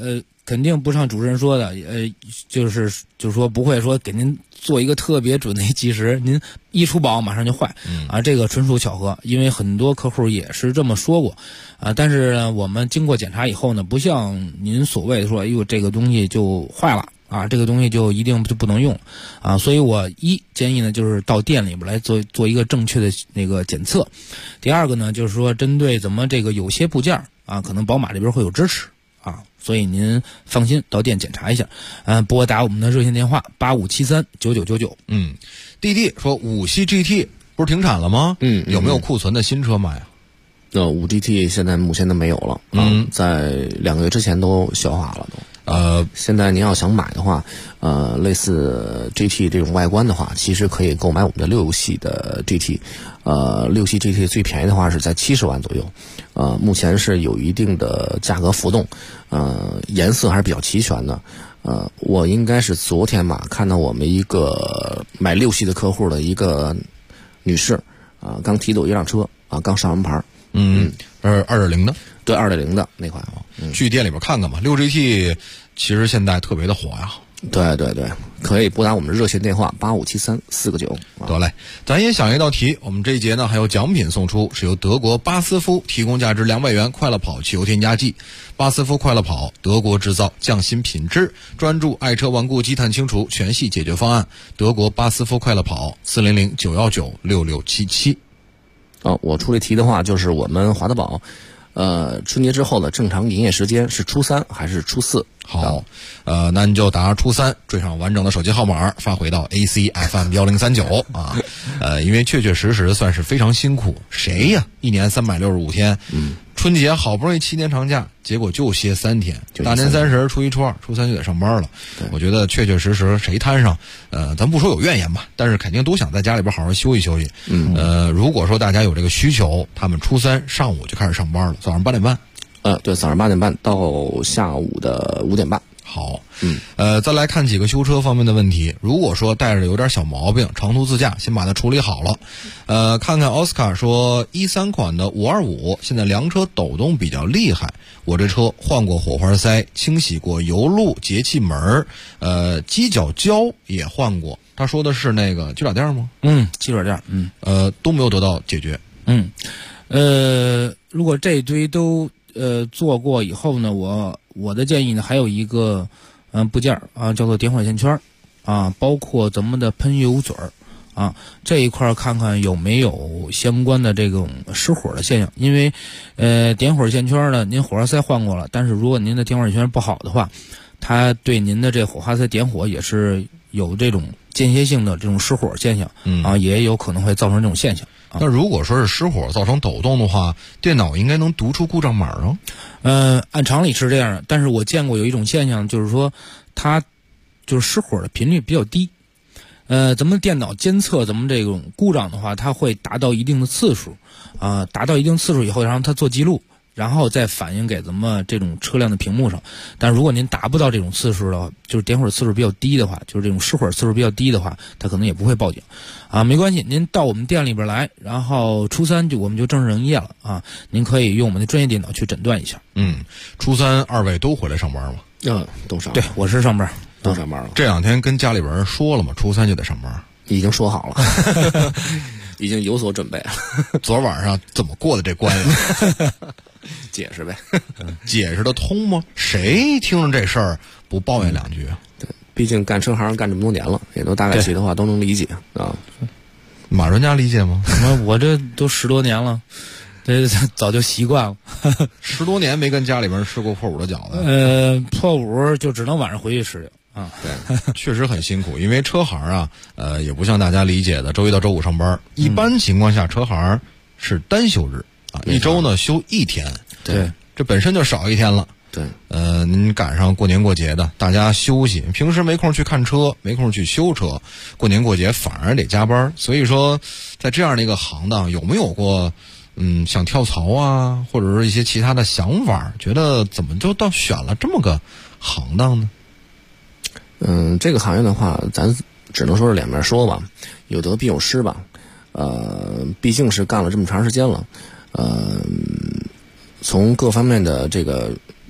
肯定不像主持人说的，就是说不会说给您做一个特别准的计时，您一出保马上就坏，这个纯属巧合，因为很多客户也是这么说过，但是呢，我们经过检查以后呢，不像您所谓的说，哎呦这个东西就坏了。这个东西就一定就不能用，所以我建议呢，就是到店里边来做一个正确的那个检测。第二个呢，就是说针对咱们这个有些部件可能宝马这边会有支持所以您放心到店检查一下，拨打我们的热线电话85739999。 弟弟说5系 GT 不是停产了吗？有没有库存的新车卖啊 ？5GT 现在目前都没有了，在2个月之前都消化了都。现在您要想买的话，类似 GT 这种外观的话，其实可以购买我们的6系的 GT。6系 GT 最便宜的话是在70万左右，目前是有一定的价格浮动，颜色还是比较齐全的。我应该是昨天吧看到我们一个买6系的客户的一个女士，刚提走一辆车，刚上完牌。 2.0的， 对，2.0的那款。 去店里边看看吧。6GT 其实现在特别的火呀。 对对对，可以拨打我们热线电话8573-4个9。 得嘞，咱也想一道题。我们这一节呢还有奖品送出，是由德国巴斯夫提供价值200元快乐跑汽油添加剂。巴斯夫快乐跑，德国制造，匠心品质，专注爱车顽固积碳清除全系解决方案。德国巴斯夫快乐跑，400-919-6677。 我出这题的话，就是我们华德宝，春节之后的正常营业时间是初3还是初4？ 好，那你就答初3，缀上完整的手机号码，发回到 ACFM1039因为确确实实算是非常辛苦，谁呀？1年365天，春节好不容易7天长假，结果就歇3天，大年30、初1、初2、初3就得上班了。我觉得确确实实谁摊上，咱不说有怨言吧，但是肯定都想在家里边好好休息休息。如果说大家有这个需求，他们初3上午就开始上班了，早上8点半。 对，早上8点半到下午的5点半。 好，再来看几个修车方面的问题。如果说带着有点小毛病，长途自驾，先把它处理好了。看看奥斯卡说13款的525，现在凉车抖动比较厉害。我这车换过火花塞，清洗过油路、节气门，机脚胶也换过。他说的是那个鸡爪垫吗？ 鸡爪垫， 都没有得到解决。 如果这一堆都做过以后呢，我的建议呢还有一个部件叫做点火线圈包括咱们的喷油嘴这一块看看有没有相关的这种失火的现象。因为点火线圈呢，您火花塞换过了，但是如果您的点火线圈不好的话，它对您的这火花塞点火也是有这种间歇性的这种失火现象也有可能会造成这种现象。 那如果说是失火造成抖动的话，电脑应该能读出故障码啊？ 按常理是这样的，但是我见过有一种现象，就是说它就是失火的频率比较低。咱们电脑监测咱们这种故障的话，它会达到一定的次数，达到一定次数以后，然后它做记录，然后再反映给咱们这种车辆的屏幕上。但如果您达不到这种次数的话，就是点火次数比较低的话，就是这种失火次数比较低的话，它可能也不会报警没关系，您到我们店里边来，然后初3我们就正式营业了您可以用我们的专业电脑去诊断一下。 初3二位都回来上班吗？ 都上班。 对，我是上班， 都上班了。 这2天跟家里边人说了吗？初3就得上班？ 已经说好了。已经有所准备了。 昨晚上怎么过的这关呀？ 解释呗。 解释得通吗？谁听着这事儿不抱怨2句啊？ 对，毕竟干车行干这么多年了，也都大概其的话都能理解马专家理解吗？ 我这都10多年了，这早就习惯了。 10多年没跟家里边吃过破五的饺子。 破五就只能晚上回去吃对，确实很辛苦，因为车行也不像大家理解的周1到周5上班。一般情况下，车行是单休日一周呢休1天。 对， 这本身就少1天了。 对， 您赶上过年过节的，大家休息，平时没空去看车，没空去修车，过年过节反而得加班。所以说，在这样的一个行当，有没有过想跳槽啊，或者是一些其他的想法？觉得怎么就到选了这么个行当呢？ 这个行业的话，咱只能说是两面说吧，有得必有失吧。毕竟是干了这么长时间了，从各方面的这个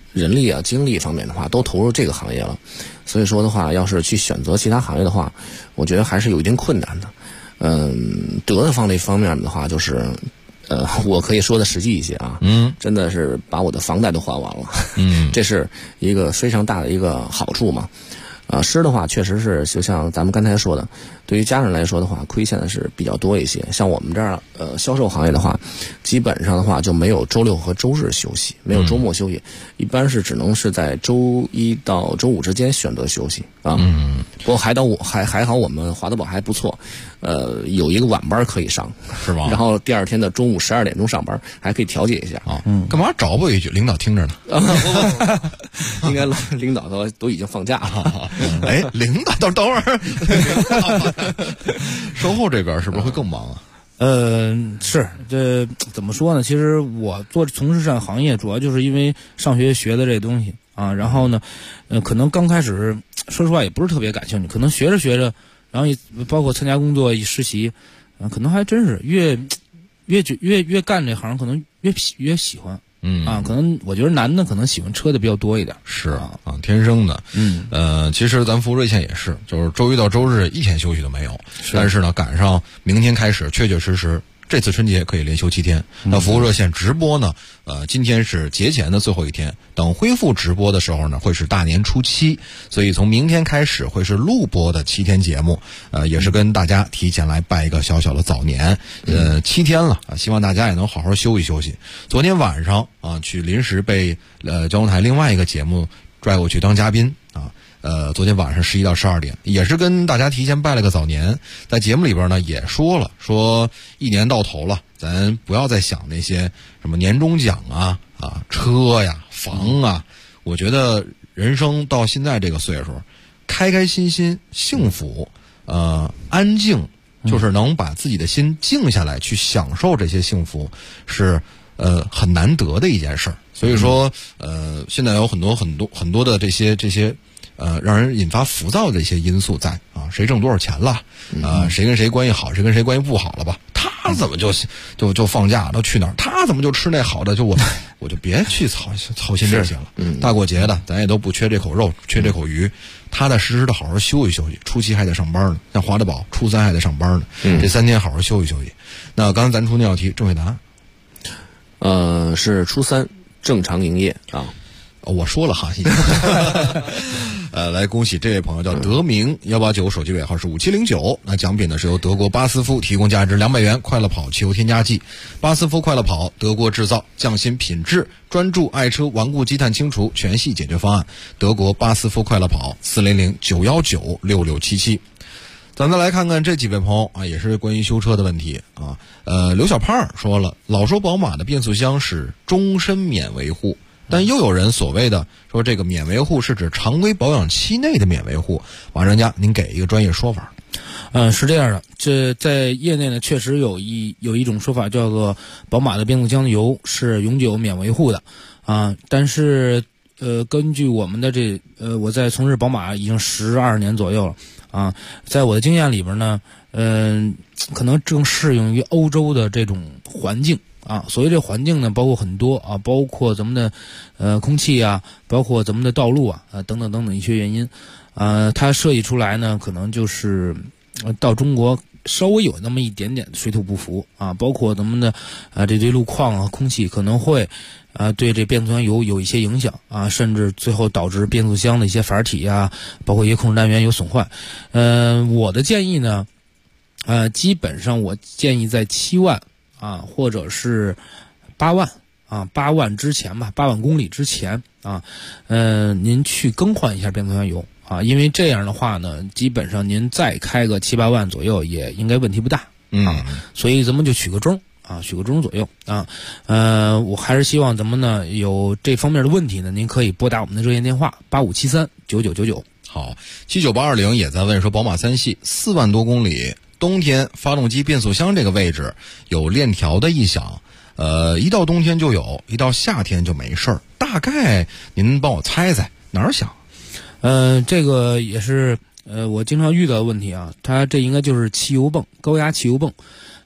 人力啊、精力方面的话，都投入这个行业了。所以说的话，要是去选择其他行业的话，我觉得还是有一定困难的。得的方面的话，就是我可以说的实际一些啊，真的是把我的房贷都还完了，这是一个非常大的一个好处嘛。失的话确实是就像咱们刚才说的，对于家人来说的话，亏欠的是比较多一些。像我们这儿销售行业的话，基本上的话就没有周六和周日休息，没有周末休息，一般是只能是在周一到周五之间选择休息啊。不过还好我们华德宝还不错，有一个晚班可以上， 是吧？ 然后第二天的中午12点钟上班，还可以调节一下啊。干嘛找我一句？领导听着呢。 应该领导都已经放假了。 哎，领导等会儿，售后这边是不是会更忙啊？ 是，这怎么说呢？其实我从事这样行业，主要就是因为上学学的这东西啊。然后呢，可能刚开始说实话也不是特别感兴趣，可能学着学着，然后也包括参加工作、实习，可能还真是越干这行，可能越喜欢。可能我觉得男的可能喜欢车的比较多一点， 是啊，天生的。其实咱服务热线也是，就是周一到周日一天休息都没有，但是呢，赶上明天开始，确实这次春节可以连休7天。那服务热线直播呢，今天是节前的最后一天，等恢复直播的时候呢，会是大年初7，所以从明天开始会是录播的7天节目，也是跟大家提前来拜一个小小的早年。7天了啊，希望大家也能好好休息休息。昨天晚上啊，去临时被交通台另外一个节目拽过去当嘉宾啊。昨天晚上11到12点，也是跟大家提前拜了个早年。在节目里边呢，也说一年到头了，咱不要再想那些什么年终奖啊、车呀、房啊。我觉得人生到现在这个岁数，开开心心、幸福、安静，就是能把自己的心静下来，去享受这些幸福，是很难得的一件事儿。所以说，现在有很多的这些。让人引发浮躁的一些因素在啊，谁挣多少钱了谁跟谁关系好，谁跟谁关系不好了吧？他怎么就放假都去哪儿？他怎么就吃那好的？我就别去操心这些了。大过节的，咱也都不缺这口肉，缺这口鱼，踏踏实实的好好休息休息。初7还得上班呢，像华德宝初3还得上班呢，这3天好好休息休息。那刚才咱出那道题，正确答案是初3正常营业啊。 我说了哈，来恭喜这位朋友叫德明189，手机尾号是5709。那奖品呢是由德国巴斯夫提供价值200元快乐跑汽油添加剂。巴斯夫快乐跑，德国制造，匠心品质，专注爱车顽固积碳清除全系解决方案。德国巴斯夫快乐跑，400-919-6677。咱再来看看这几位朋友啊，也是关于修车的问题啊。刘小胖说了，老说宝马的变速箱是终身免维护。但又有人所谓的说这个免维护是指常规保养期内的免维护，马专家您给一个专业说法。 是这样的，这在业内呢确实有一种说法叫做宝马的变速箱油是永久免维护的啊，但是根据我们的我在从事宝马已经12年左右了啊，在我的经验里边呢，可能正适用于欧洲的这种环境。所谓这环境呢，包括很多啊，包括咱们的空气啊，包括咱们的道路啊，等等一些原因，它设计出来呢，可能就是到中国稍微有那么一点点水土不服啊，包括咱们的这对路况啊、空气可能会对这变速箱油有一些影响啊，甚至最后导致变速箱的一些阀体啊，包括一些控制单元有损坏。我的建议呢，基本上我建议在7万。或者是8万8万之前吧，8万公里之前您去更换一下变速箱油因为这样的话呢，基本上您再开个7、8万左右也应该问题不大所以咱们就取个中取个中左右我还是希望咱们呢有这方面的问题呢，您可以拨打我们的热线电话85739999。 好，79820也在问说，宝马3系4万多公里。冬天发动机变速箱这个位置有链条的异响，一到冬天就有，一到夏天就没事儿。大概您帮我猜猜哪儿响？ 这个也是我经常遇到的问题啊。它这应该就是汽油泵，高压汽油泵。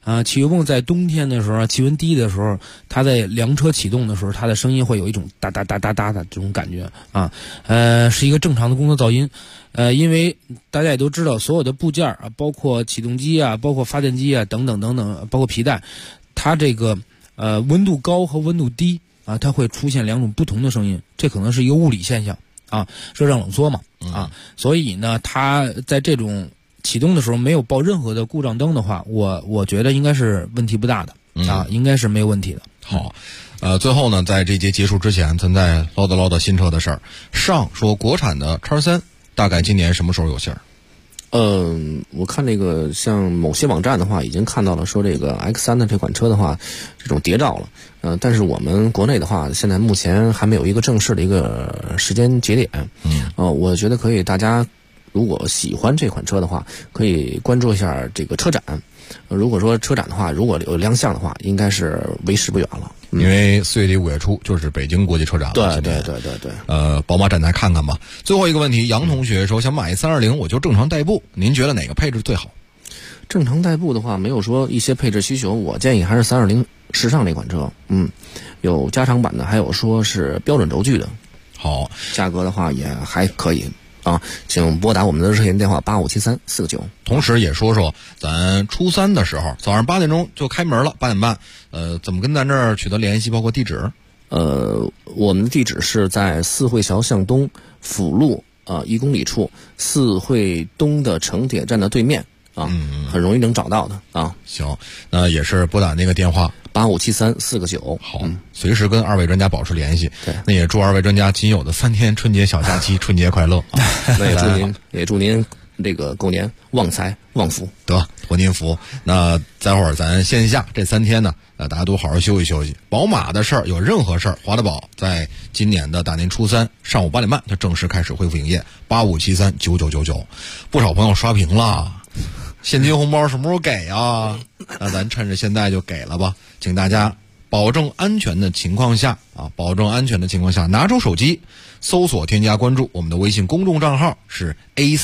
起油泵在冬天的时候，气温低的时候，它在凉车启动的时候，它的声音会有一种哒哒哒哒哒的这种感觉啊，是一个正常的工作噪音。因为大家也都知道，所有的部件啊，包括起动机啊，包括发电机啊，等等等等，包括皮带，它这个温度高和温度低啊，它会出现两种不同的声音，这可能是一个物理现象啊，热胀冷缩嘛啊，所以呢，它在这种启动的时候没有报任何的故障灯的话，我觉得应该是问题不大的啊，应该是没有问题的。 好，最后呢，在这节结束之前，咱再唠叨新车的事儿。上说国产的X3大概今年什么时候有信儿？ 我看那个像某些网站的话，已经看到了说这个 X3的这款车的话，这种谍照了。但是我们国内的话，现在目前还没有一个正式的一个时间节点。我觉得可以，大家如果喜欢这款车的话，可以关注一下这个车展。如果说车展的话，如果有亮相的话，应该是为时不远了。 因为4月底5月初就是北京国际车展了。 对。 宝马展台看看吧。最后一个问题，杨同学说想买320，我就正常代步，您觉得哪个配置最好？ 正常代步的话，没有说一些配置需求，我建议还是320时尚这款车。有加长版的，还有说是标准轴距的。 好， 价格的话也还可以。请拨打我们的热线电话8573-499。 同时也说说咱初3的时候，早上8点钟就开门了，8点半，怎么跟咱这儿取得联系，包括地址？ 我们的地址是在四惠桥向东辅路1公里处，四惠东的城铁站的对面很容易能找到的啊。 行，那也是拨打那个电话 8573-499。 好，随时跟二位专家保持联系。 对， 那也祝二位专家仅有的3天春节小假期春节快乐。 那也祝您这个狗年旺财旺福， 得托您福。那待会儿咱线下这3天呢，大家都好好休息休息。宝马的事儿，有任何事儿，华德宝在今年的大年初3上午8点半就正式开始恢复营业，8573-9999。不少朋友刷屏了，现金红包什么时候给啊？那咱趁着现在就给了吧，请大家保证安全的情况下拿出手机搜索添加关注我们的微信公众账号是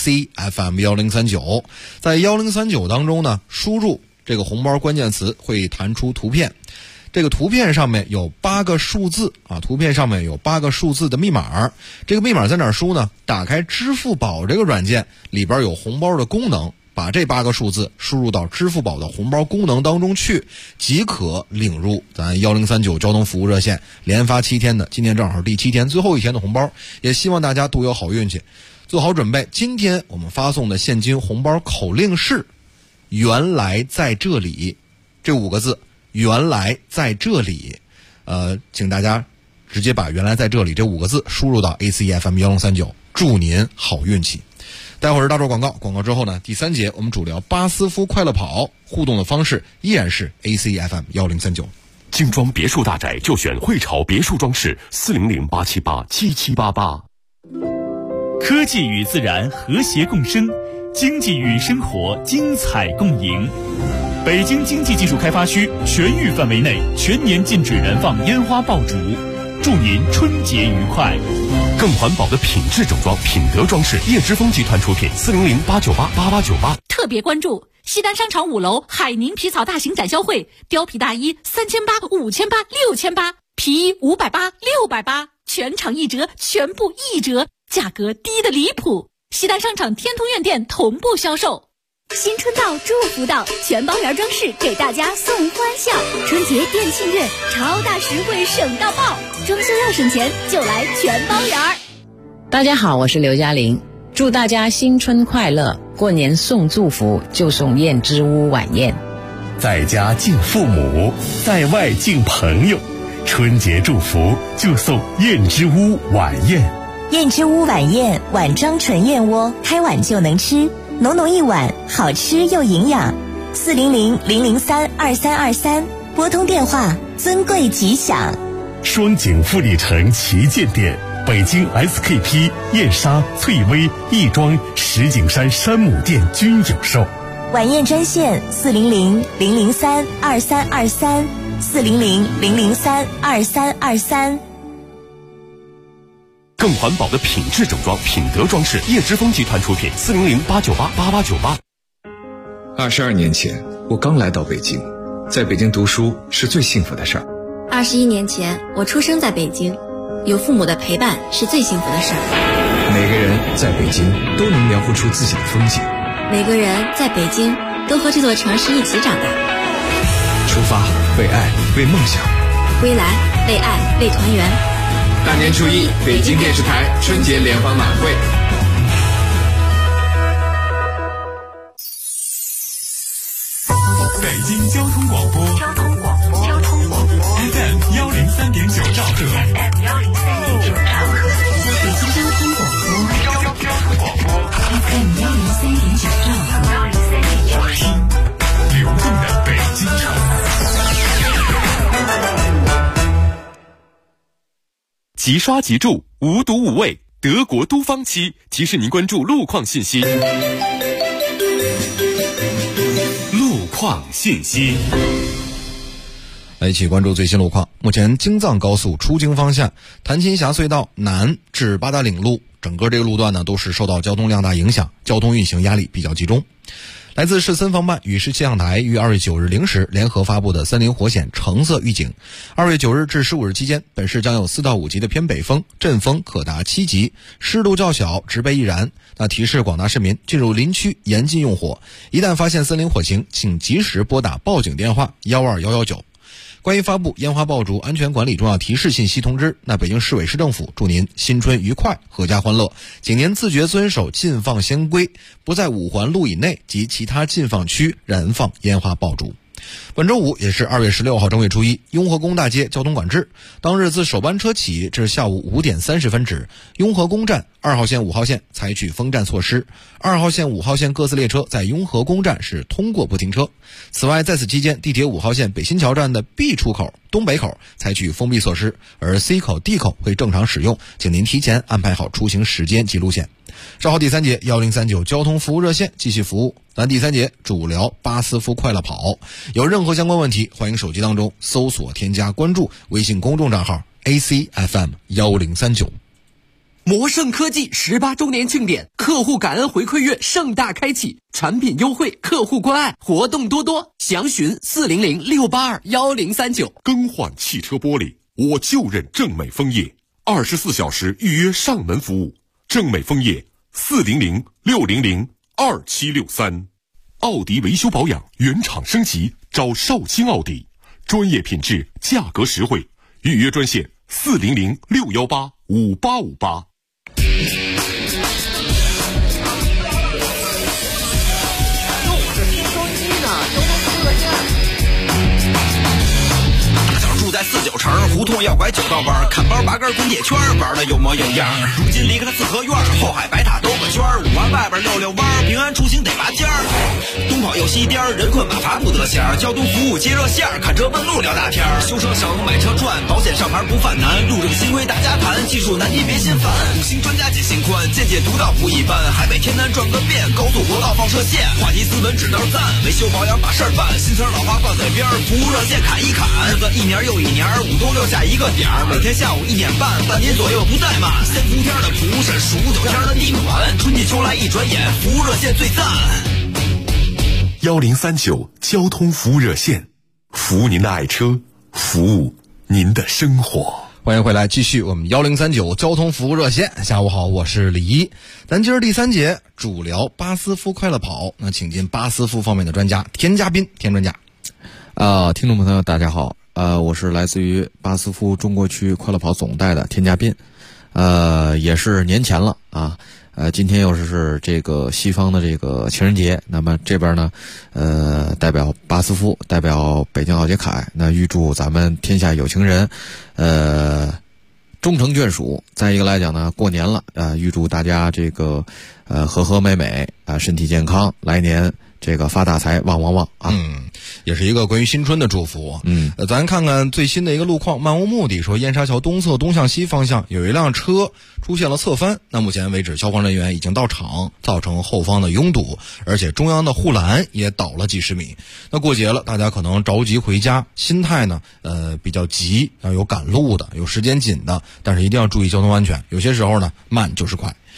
ACFM1039， 在1039当中呢，输入这个红包关键词会弹出图片，这个图片上面有8个数字图片上面有8个数字的密码，这个密码在哪儿输呢？打开支付宝这个软件，里边有红包的功能，把这8个数字输入到支付宝的红包功能当中去，即可领入咱1039交通服务热线连发7天的，今天正好第7天最后一天的红包，也希望大家都有好运气，做好准备。今天我们发送的现金红包口令是原来在这里，这5个字原来在这里，请大家直接把原来在这里这5个字输入到 ACFM1039，祝您好运气。待会儿是大众广告，广告之后呢，第3节我们主聊巴斯夫快乐跑，互动的方式依然是 ACFM1039。 精装别墅大宅就选汇潮别墅装饰，400-878-7788。 科技与自然和谐共生，经济与生活精彩共赢。北京经济技术开发区全域范围内全年禁止燃放烟花爆竹，祝您春节愉快。 更环保的品质整装，品德装饰，叶之峰集团出品，400-898-8898。 特别关注西单商场5楼海宁皮草大型展销会，貂皮大衣3800、5800、6800，皮衣580、680，全场1折，全部1折，价格低得离谱。西单商场天通苑店同步销售。 新春到，祝福到，全包圆装饰给大家送欢笑。春节店庆月，超大实惠省到爆，装修要省钱就来全包圆。 大家好，我是刘嘉玲，祝大家新春快乐，过年送祝福就送燕之屋晚宴。 在家敬父母，在外敬朋友，春节祝福就送燕之屋晚宴。 燕之屋晚宴，碗装纯燕窝，开碗就能吃，浓浓一碗，好吃又营养。400-003-2323，拨通电话，尊贵吉祥。 双井富力城旗舰店，北京 SKP、燕莎、翠微、亦庄、石景山山姆店均有售。 晚宴专线400-003-2323， 400-003-2323。 更环保的品质整装，品德装饰，叶之峰集团出品，400-898-8898。 22年前，我刚来到北京， 在北京读书是最幸福的事儿。 21年前，我出生在北京，有父母的陪伴是最幸福的事儿。 每个人在北京都能描绘出自己的风景。 每个人在北京都和这座城市一起长大。 出发，为爱，为梦想。 归来，为爱，为团圆。 大年初一，北京电视台春节联欢晚会。 北京交通广播FM 103.9兆赫， 北京交通广播 FM 103.9兆赫， 听流动的北京城。 即刷即住，无毒无味，德国都方漆提示您关注路况信息。路况信息， 来一起关注最新路况。目前京藏高速出京方向潭沁峡隧道南至八达岭路，整个这个路段呢都是受到交通量大影响，交通运行压力比较集中。来自市森防办与市气象台于2月9日零时联合发布的森林火险橙色预警，2月9日至15日期间，本市将有4到5级的偏北风，阵风可达7级，湿度较小，植被易燃。那提示广大市民进入林区严禁用火，一旦发现森林火情，请及时拨打报警电话12119。关于发布烟花爆竹安全管理重要提示信息通知，那北京市委市政府祝您新春愉快，阖家欢乐，请您自觉遵守禁放先规，不在5环路以内及其他禁放区燃放烟花爆竹。本周五也是2月16号正月初一，雍和宫大街交通管制。当日自首班车起至下午5点30分止，雍和宫站2号线、5号线采取封站措施，2号线、5号线各自列车在雍和宫站是通过不停车。此外，在此期间，地铁5号线北新桥站的 B 出口、东北口采取封闭措施，而 C 口、D 口会正常使用，请您提前安排好出行时间及路线。稍后第3节1039交通服务热线继续服务。咱第3节主聊巴斯夫快乐跑，有任何相关问题，欢迎手机当中搜索添加关注微信公众账号 ACFM 1039。 魔盛科技18周年庆典，客户感恩回馈月盛大开启，产品优惠，客户关爱，活动多多，详询400-682-1039。 更换汽车玻璃，我就认正美枫叶，24小时预约上门服务。正美枫叶400-600-2763。奥迪维修保养原厂升级，找少卿奥迪，专业品质，价格实惠，预约专线400-618-5858。 住在49城，胡同要拐9道弯，看包拔根滚铁圈，玩的有模有样。如今离开了四合院，后海白塔兜个圈，5环外边溜弯，平安出行得拔尖儿。东跑右西颠，人困马乏不得闲，交通服务接热线，看车问路聊大天。修车省，买车赚，保险上牌不犯难，路政新规大家谈，技术难题别心烦。5星专家解心宽，见解独到不一般，海北天南转个遍，高速国道放射线，话题斯文指道赞，维修保养把事儿办，新词老话挂嘴边，服务热线砍一砍，日子一年又一年，5都留下一个点儿，每天下午1点半，半年左右不怠慢。先伏天的蒲扇，数9天的地暖，春季秋来一转眼，服务热线最赞。 1039交通服务热线，服务您的爱车，服务您的生活。 欢迎回来，继续我们1039交通服务热线。下午好，我是李一。咱今儿第3节主聊巴斯夫快乐跑，那请进巴斯夫方面的专家田嘉宾，田专家。 听众朋友大家好，我是来自于巴斯夫中国区快乐跑总代的田嘉宾，也是年前了啊。今天又是这个西方的这个情人节，那么这边呢，代表巴斯夫，代表北京奥捷凯，那预祝咱们天下有情人，终成眷属。再一个来讲呢，过年了，预祝大家这个，和和美美啊，身体健康，来年这个发大财，旺旺旺啊！ 也是一个关于新春的祝福。咱看看最新的一个路况，漫无目的说燕莎桥东侧东向西方向有一辆车出现了侧翻，那目前为止消防人员已经到场，造成后方的拥堵，而且中央的护栏也倒了几十米。那过节了，大家可能着急回家，心态呢比较急，要有赶路的，有时间紧的，但是一定要注意交通安全，有些时候呢慢就是快。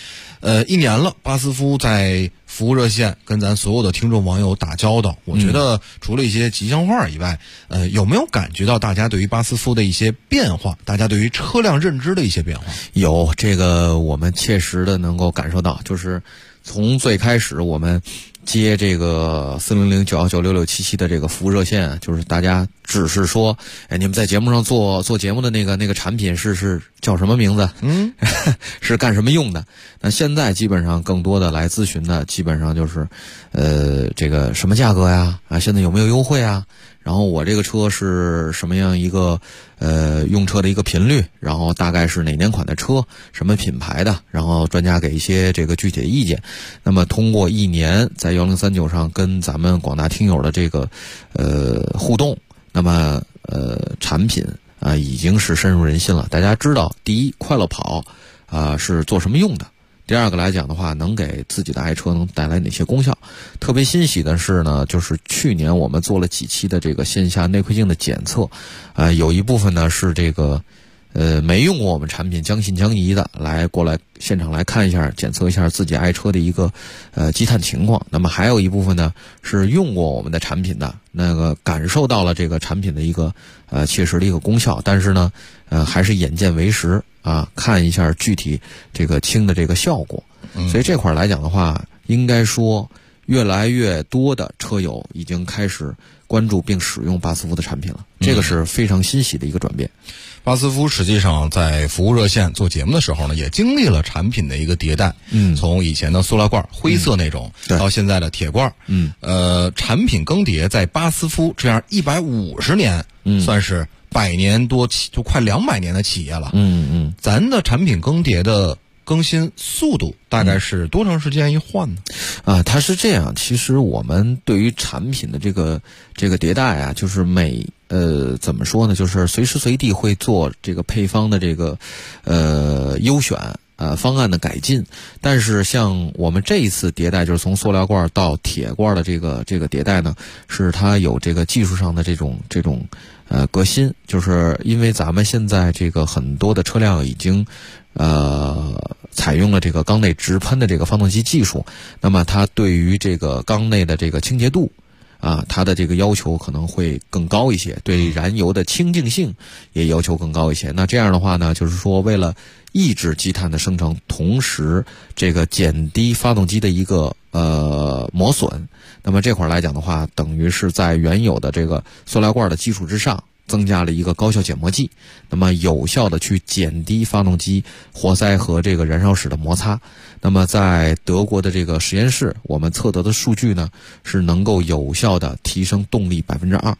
1年了，巴斯夫在服务热线跟咱所有的听众网友打交道，我觉得除了一些吉祥话以外，有没有感觉到大家对于巴斯夫的一些变化，大家对于车辆认知的一些变化？ 有，这个我们切实的能够感受到，就是从最开始我们接这个400-919-6677的这个服务热线，就是大家只是说，哎，你们在节目上做节目的那个产品是叫什么名字？是干什么用的？那现在基本上更多的来咨询的，基本上就是，这个什么价格呀？啊，现在有没有优惠啊？然后我这个车是什么样一个用车的一个频率，然后大概是哪年款的车，什么品牌的，然后专家给一些这个具体的意见。那么通过1年在1039上跟咱们广大听友的这个互动，那么产品啊已经是深入人心了。大家知道，第一，快乐跑是做什么用的。第二个来讲的话，能给自己的爱车能带来哪些功效？特别欣喜的是呢，就是去年我们做了几期的这个线下内窥镜的检测，有一部分呢是这个没用过我们产品将信将疑的过来现场来看一下，检测一下自己爱车的一个积碳情况。那么还有一部分呢是用过我们的产品的，那个感受到了这个产品的一个切实的一个功效，但是呢还是眼见为实啊，看一下具体这个轻的这个效果。所以这块来讲的话，应该说越来越多的车友已经开始关注并使用巴斯夫的产品了，这个是非常欣喜的一个转变。 巴斯夫实际上在服务热线做节目的时候呢，也经历了产品的一个迭代，从以前的塑料罐灰色那种，到现在的铁罐，产品更迭在巴斯夫这样150年，算是100年多就快200年的企业了。咱的产品更迭的更新速度大概是多长时间一换呢？ 它是这样，其实我们对于产品的这个迭代啊，就是怎么说呢，就是随时随地会做这个配方的这个优选方案的改进。但是像我们这一次迭代，就是从塑料罐到铁罐的这个迭代呢，是它有这个技术上的这种革新，就是因为咱们现在这个很多的车辆已经采用了这个缸内直喷的这个发动机技术，那么它对于这个缸内的这个清洁度它的这个要求可能会更高一些，对燃油的清净性也要求更高一些。那这样的话呢，就是说为了抑制积碳的生成，同时这个减低发动机的一个磨损，那么这块来讲的话，等于是在原有的这个塑料罐的基础之上增加了一个高效减磨剂，那么有效的去减低发动机活塞和这个燃烧室的摩擦。那么在德国的这个实验室，我们测得的数据呢，是能够有效的提升动力2%。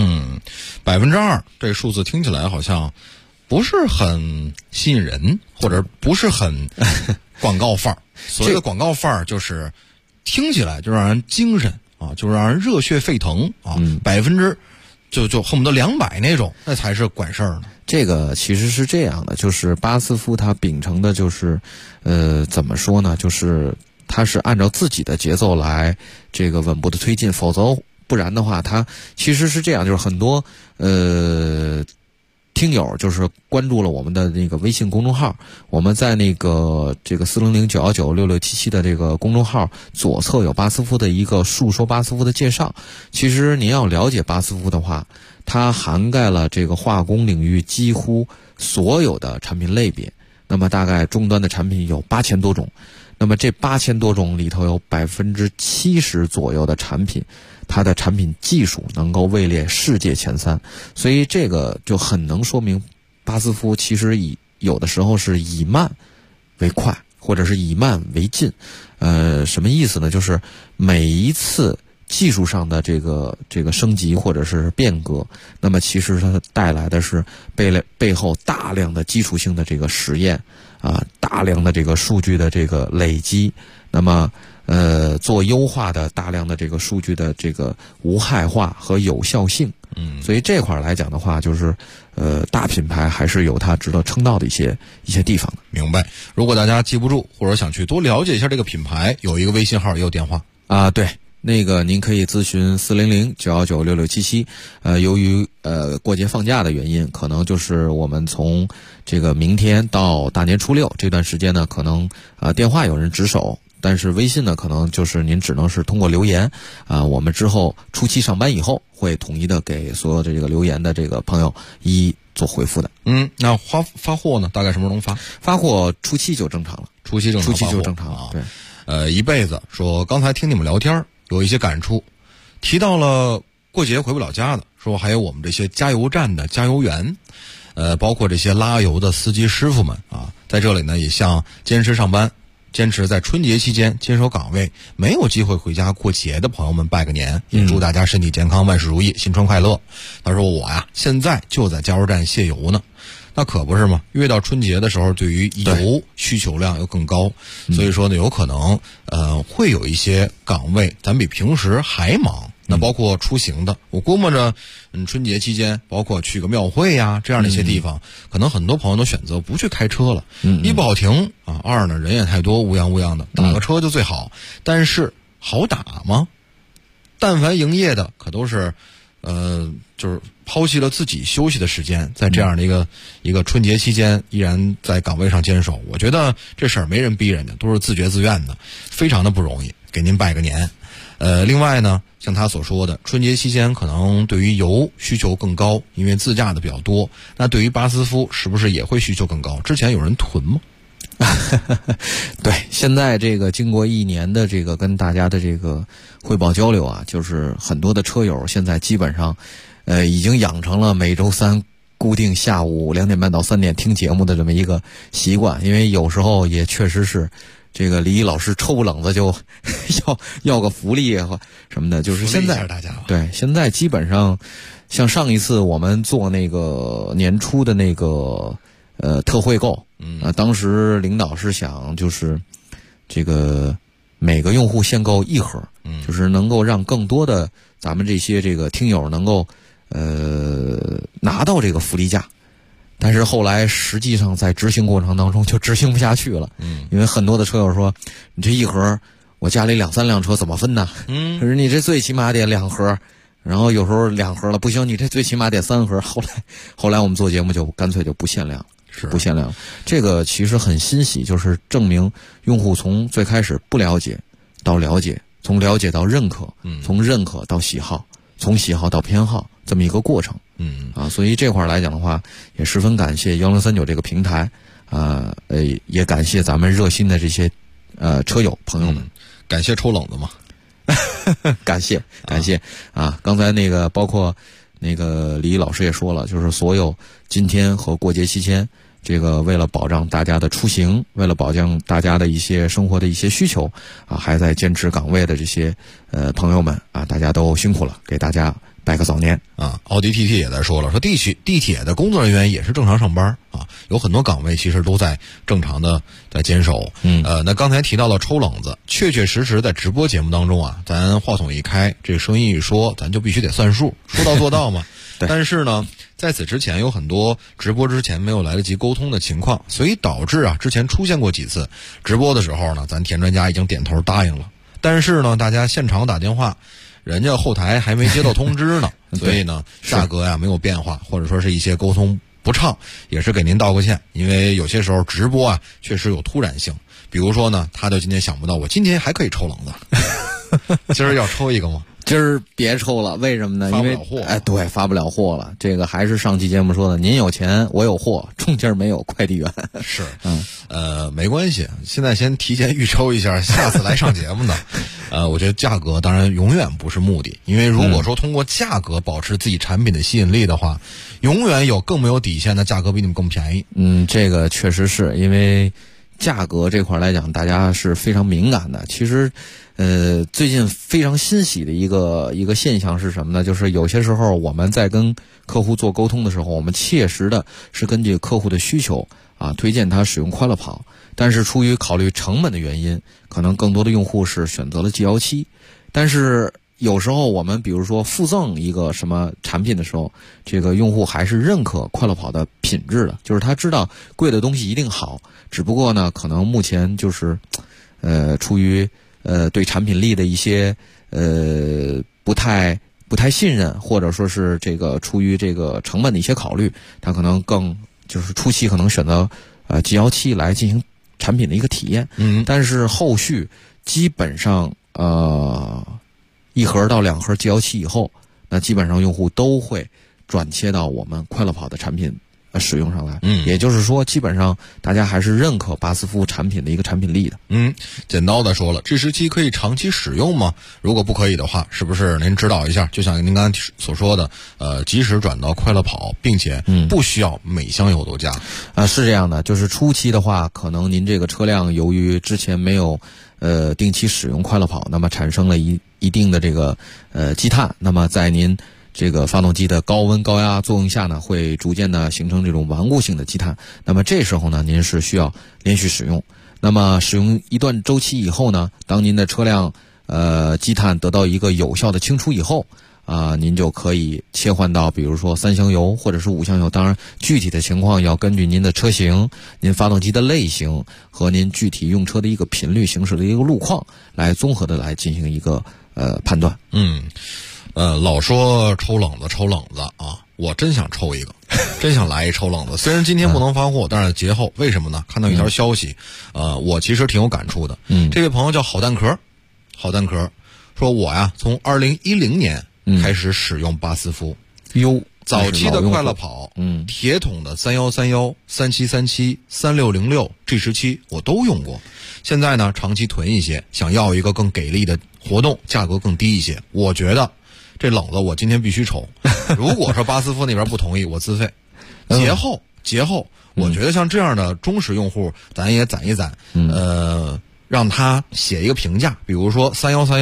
2%，这数字听起来好像不是很吸引人，或者不是很广告范儿。所谓的广告范儿就是听起来就让人精神就让人热血沸腾就恨不得200那种，那才是管事儿呢。 这个其实是这样的，就是巴斯夫它秉承的就是怎么说呢，就是它是按照自己的节奏来这个稳步的推进，否则不然的话，它其实是这样，就是很多听友就是关注了我们的那个微信公众号，我们在这个400-919-6677的这个公众号左侧有巴斯夫的一个述说巴斯夫的介绍。其实您要了解巴斯夫的话，它涵盖了这个化工领域几乎所有的产品类别，那么大概终端的产品有8000多种，那么这8000多种里头有70%左右的产品，它的产品技术能够位列世界前3，所以这个就很能说明巴斯夫其实有的时候是以慢为快，或者是以慢为进。什么意思呢？就是每一次技术上的这个升级或者是变革，那么其实它带来的是背后大量的基础性的这个实验大量的这个数据的这个累积，那么做优化的大量的这个数据的这个无害化和有效性。所以这块来讲的话，就是大品牌还是有它值得称道的一些地方的。 明白。如果大家记不住或者想去多了解一下这个品牌，有一个微信号也有电话对， 那个您可以咨询400-919-6677。由于过节放假的原因，可能就是我们从这个明天到大年初六这段时间呢，可能电话有人值守，但是微信呢，可能就是您只能是通过留言我们之后初七上班以后会统一的给所有的这个留言的这个朋友一一做回复的。 那发货呢，大概什么时候能发？发货初七就正常了，初七就正常了。对，一辈子说刚才听你们聊天有一些感触，提到了过节回不了家的，说还有我们这些加油站的加油员，包括这些拉油的司机师傅们在这里呢也向坚持上班、坚持在春节期间坚守岗位、没有机会回家过节的朋友们拜个年，也祝大家身体健康、万事如意、新春快乐。他说我呀现在就在加油站卸油呢。那可不是吗？越到春节的时候，对于油需求量又更高，所以说呢，有可能会有一些岗位咱比平时还忙。那包括出行的，我估摸着春节期间，包括去个庙会呀这样的一些地方，可能很多朋友都选择不去开车了。一不好停二呢人也太多，乌泱的，打个车就最好。但是好打吗？但凡营业的，可都是就是抛弃了自己休息的时间，在这样的一个春节期间依然在岗位上坚守。我觉得这事儿没人逼人家，都是自觉自愿的，非常的不容易。给您拜个年。另外呢，像他所说的，春节期间可能对于油需求更高，因为自驾的比较多。那对于巴斯夫是不是也会需求更高？之前有人囤吗？对，现在这个经过一年的这个跟大家的这个汇报交流就是很多的车友现在基本上已经养成了每周三固定下午2点半到3点听节目的这么一个习惯。因为有时候也确实是这个李老师抽冷子就要个福利或什么的，就是现在对，现在基本上像上一次我们做那个年初的那个特惠购，当时领导是想就是这个每个用户限购1盒，就是能够让更多的咱们这些这个听友能够拿到这个福利价。但是后来实际上在执行过程当中就执行不下去了，因为很多的车友说你这1盒我家里2-3辆车怎么分呢？可是你这最起码得2盒，然后有时候2盒了不行，你这最起码得3盒。后来我们做节目就干脆就不限量，不限量。这个其实很欣喜，就是证明用户从最开始不了解到了解，从了解到认可，从认可到喜好，从喜好到偏好，这么一个过程。所以这块来讲的话，也十分感谢1039这个平台，也感谢咱们热心的这些车友朋友们，感谢抽冷子嘛，感谢刚才那个包括那个李老师也说了，就是所有今天和过节期间，这个为了保障大家的出行，为了保障大家的一些生活的一些需求还在坚持岗位的这些朋友们大家都辛苦了，给大家拜个早年奥迪 TT 也在说了，说地铁的工作人员也是正常上班有很多岗位其实都在正常的在坚守。那刚才提到了抽冷子，确实在直播节目当中咱话筒一开，这个声音一说，咱就必须得算数，说到做到嘛。但是呢，在此之前有很多直播之前没有来得及沟通的情况，所以导致之前出现过几次直播的时候呢，咱田专家已经点头答应了，但是呢，大家现场打电话，人家后台还没接到通知呢，所以呢，价格没有变化，或者说是一些沟通不畅，也是给您道个歉。因为有些时候直播确实有突然性，比如说呢，他就今天想不到我今天还可以抽冷子，今儿要抽一个吗？今儿别抽了，为什么呢？因为对，发不了货了。这个还是上期节目说的，您有钱我有货，中间没有快递员。是，没关系，现在先提前预抽一下，下次来上节目呢。我觉得价格当然永远不是目的，因为如果说通过价格保持自己产品的吸引力的话，永远有更没有底线的价格比你们更便宜。这个确实是因为价格这块来讲，大家是非常敏感的。其实最近非常欣喜的一个现象是什么呢？就是有些时候我们在跟客户做沟通的时候，我们切实的是根据客户的需求推荐他使用快乐跑，但是出于考虑成本的原因，可能更多的用户是选择了 G17。但是有时候我们比如说附赠一个什么产品的时候，这个用户还是认可快乐跑的品质的，就是他知道贵的东西一定好，只不过呢，可能目前就是出于对产品力的一些不太信任，或者说是这个出于这个成本的一些考虑，他可能更就是初期可能选择G17来进行产品的一个体验。但是后续基本上1盒到2盒G17以后，那基本上用户都会转切到我们快乐跑的产品使用上来。也就是说基本上大家还是认可巴斯夫产品的一个产品力的。简刀的说了，G17可以长期使用吗？如果不可以的话，是不是您指导一下，就像您刚才所说的即使转到快乐跑，并且不需要每箱油都加。是这样的，就是初期的话，可能您这个车辆由于之前没有定期使用快乐跑，那么产生了一定的这个积碳，那么在您这个发动机的高温高压作用下呢，会逐渐的形成这种顽固性的积碳。那么这时候呢，您是需要连续使用。那么使用一段周期以后呢，当您的车辆积碳得到一个有效的清除以后您就可以切换到比如说3箱油或者是5箱油。当然具体的情况要根据您的车型、您发动机的类型和您具体用车的一个频率、行驶的一个路况来综合的来进行一个判断。 老说抽冷子啊，我真想抽一个，真想来一抽冷子。虽然今天不能发货，但是节后为什么呢？看到一条消息，我其实挺有感触的。这位朋友叫好蛋壳说，我呀从2010年开始使用巴斯夫，早期的快乐跑，铁桶的3131、3737、3606、G17我都用过。现在呢，长期囤一些，想要一个更给力的活动，价格更低一些。我觉得这冷子我今天必须抽。如果说巴斯夫那边不同意，我自费。节后，我觉得像这样的忠实用户，咱也攒一攒，让他写一个评价，比如说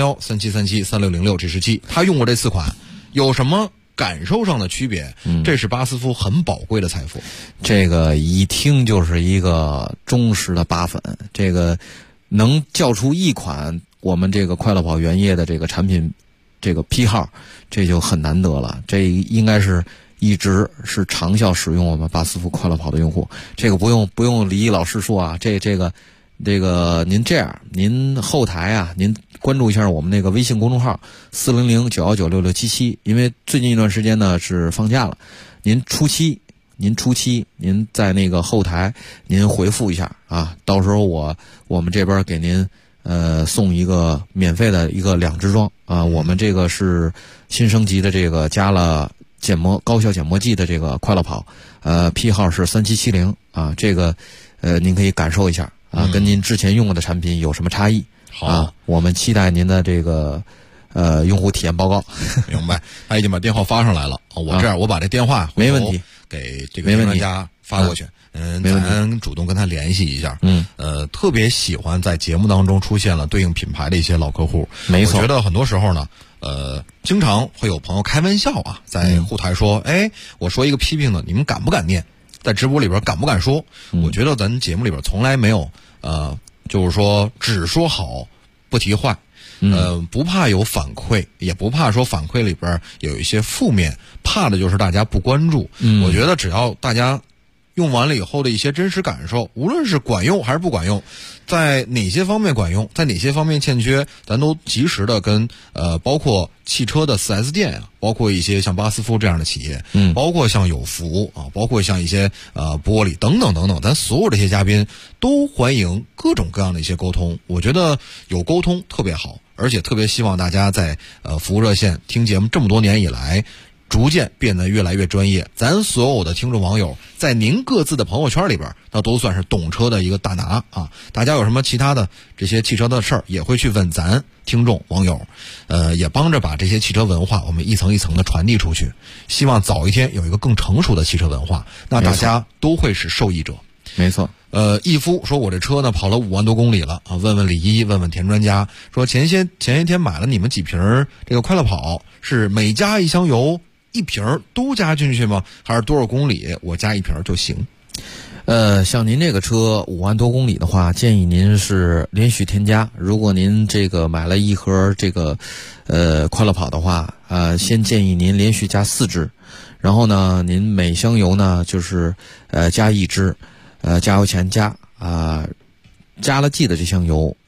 3131、3737、3606、G17，他用过这4款，有什么感受上的区别？这是巴斯夫很宝贵的财富。 这个一听就是一个忠实的巴粉，这个能叫出一款我们这个快乐跑原业的这个产品这个批号，这就很难得了。这应该是一直是长效使用我们巴斯夫快乐跑的用户。这个不用李毅老师说啊，这个您这样，您后台啊，您关注一下我们那个微信公众号400-919-6677，因为最近一段时间呢是放假了，您初期您在那个后台您回复一下啊，到时候我们这边给您送一个免费的一个2支装啊，我们这个是新升级的这个加了高效减磨剂的这个快乐跑，批号是3770啊，这个您可以感受一下啊，跟您之前用过的产品有什么差异？ 好啊，我们期待您的这个用户体验报告。 明白，他已经把电话发上来了。我这样，我把这电话没问题给这个专家发过去。咱主动跟他联系一下。特别喜欢在节目当中出现了对应品牌的一些老客户。 没错， 我觉得很多时候呢，经常会有朋友开玩笑啊，在后台说，我说一个批评的，你们敢不敢念？在直播里边敢不敢说？我觉得咱节目里边从来没有就是说只说好不提坏。不怕有反馈，也不怕说反馈里边有一些负面，怕的就是大家不关注。我觉得只要大家用完了以后的一些真实感受，无论是管用还是不管用，在哪些方面管用，在哪些方面欠缺，咱都及时的跟包括汽车的 4S 店啊，包括一些像巴斯夫这样的企业，包括像有福啊，包括像一些玻璃等等等等，咱所有这些嘉宾都欢迎各种各样的一些沟通。我觉得有沟通特别好，而且特别希望大家在服务热线听节目这么多年以来，逐渐变得越来越专业。咱所有的听众网友在您各自的朋友圈里边，那都算是懂车的一个大拿啊。大家有什么其他的这些汽车的事儿，也会去问咱听众网友，也帮着把这些汽车文化我们一层一层的传递出去。希望早一天有一个更成熟的汽车文化，那大家都会是受益者。 没错。 义夫说，我这车呢跑了5万多公里了啊，问问李一，问问田专家，说前些天买了你们几瓶这个快乐跑，是每加1箱油1瓶都加进去吗？还是多少公里我加1瓶就行？ 像您这个车5万多公里的话，建议您是连续添加。如果您这个买了1盒这个快乐跑的话，先建议您连续加4支，然后呢，您每箱油呢就是加1支。加油前加了 G 的这箱油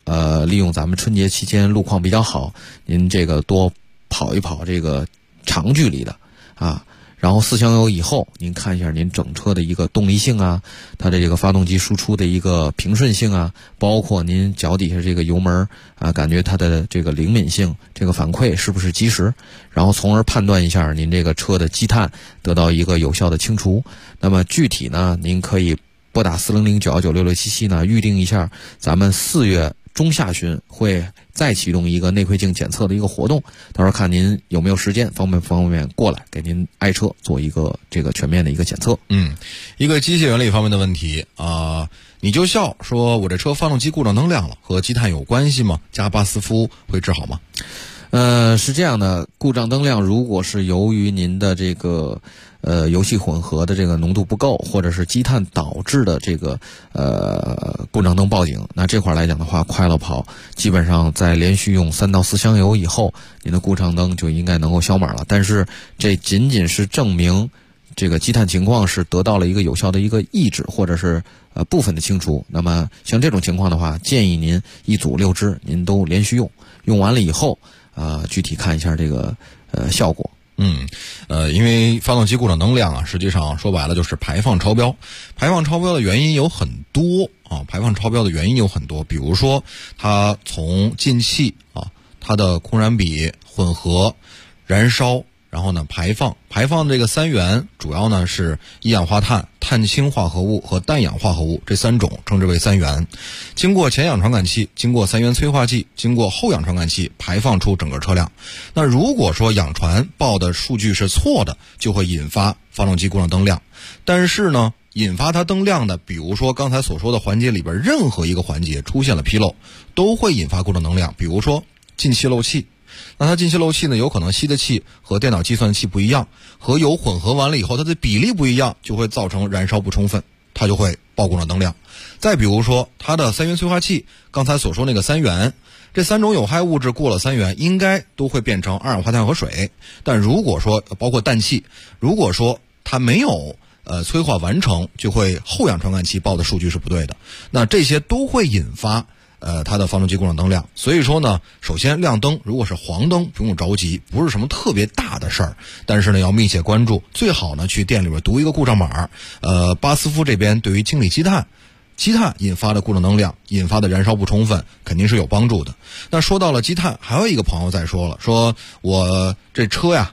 利用咱们春节期间路况比较好，您这个多跑一跑这个长距离的啊。然后4箱油以后，您看一下您整车的一个动力性啊，它的这个发动机输出的一个平顺性啊，包括您脚底下这个油门啊，感觉它的这个灵敏性，这个反馈是不是及时，然后从而判断一下您这个车的积碳得到一个有效的清除。那么具体呢，您可以拨打400-929-6677呢，预定一下咱们4月中下旬会再启动一个内窥镜检测的一个活动，到时候看您有没有时间，方便过来给您爱车做一个这个全面的一个检测。 一个机械原理方面的问题啊，你就笑说我这车发动机故障灯亮了，和积碳有关系吗？加巴斯夫会治好吗？ 是这样的，故障灯亮如果是由于您的这个油气混合的这个浓度不够，或者是积碳导致的这个故障灯报警，那这块来讲的话，快乐跑基本上在连续用3到4箱油以后，您的故障灯就应该能够消码了。但是这仅仅是证明这个积碳情况是得到了一个有效的一个抑制，或者是部分的清除。那么像这种情况的话，建议您一组6支您都连续用完了以后具体看一下这个效果。 因为发动机故障灯亮啊，实际上说白了就是排放超标。排放超标的原因有很多比如说它从进气它的空燃比、混合、燃烧，然后呢排放这个3元主要呢是一氧化碳、碳氢化合物和氮氧化合物，这3种称之为3元。经过前氧传感器，经过3元催化剂，经过后氧传感器排放出整个车辆。那如果说氧传报的数据是错的，就会引发发动机故障灯亮。但是呢，引发它灯亮的，比如说刚才所说的环节里边任何一个环节出现了纰漏，都会引发故障灯亮。比如说进气漏气，那它进气漏气呢，有可能吸的气和电脑计算器不一样，和油混合完了以后它的比例不一样，就会造成燃烧不充分，它就会报故障灯亮。再比如说它的3元催化器，刚才所说那个3元，这3种有害物质过了3元应该都会变成二氧化碳和水，但如果说包括氮气，如果说它没有催化完成，就会后氧传感器报的数据是不对的。那这些都会引发它的发动机故障灯亮。所以说呢，首先亮灯如果是黄灯不用着急，不是什么特别大的事儿，但是呢要密切关注，最好呢去店里边读一个故障码。巴斯夫这边对于清理积碳引发的故障灯亮，引发的燃烧不充分肯定是有帮助的。那说到了积碳，还有一个朋友在说了，说我这车呀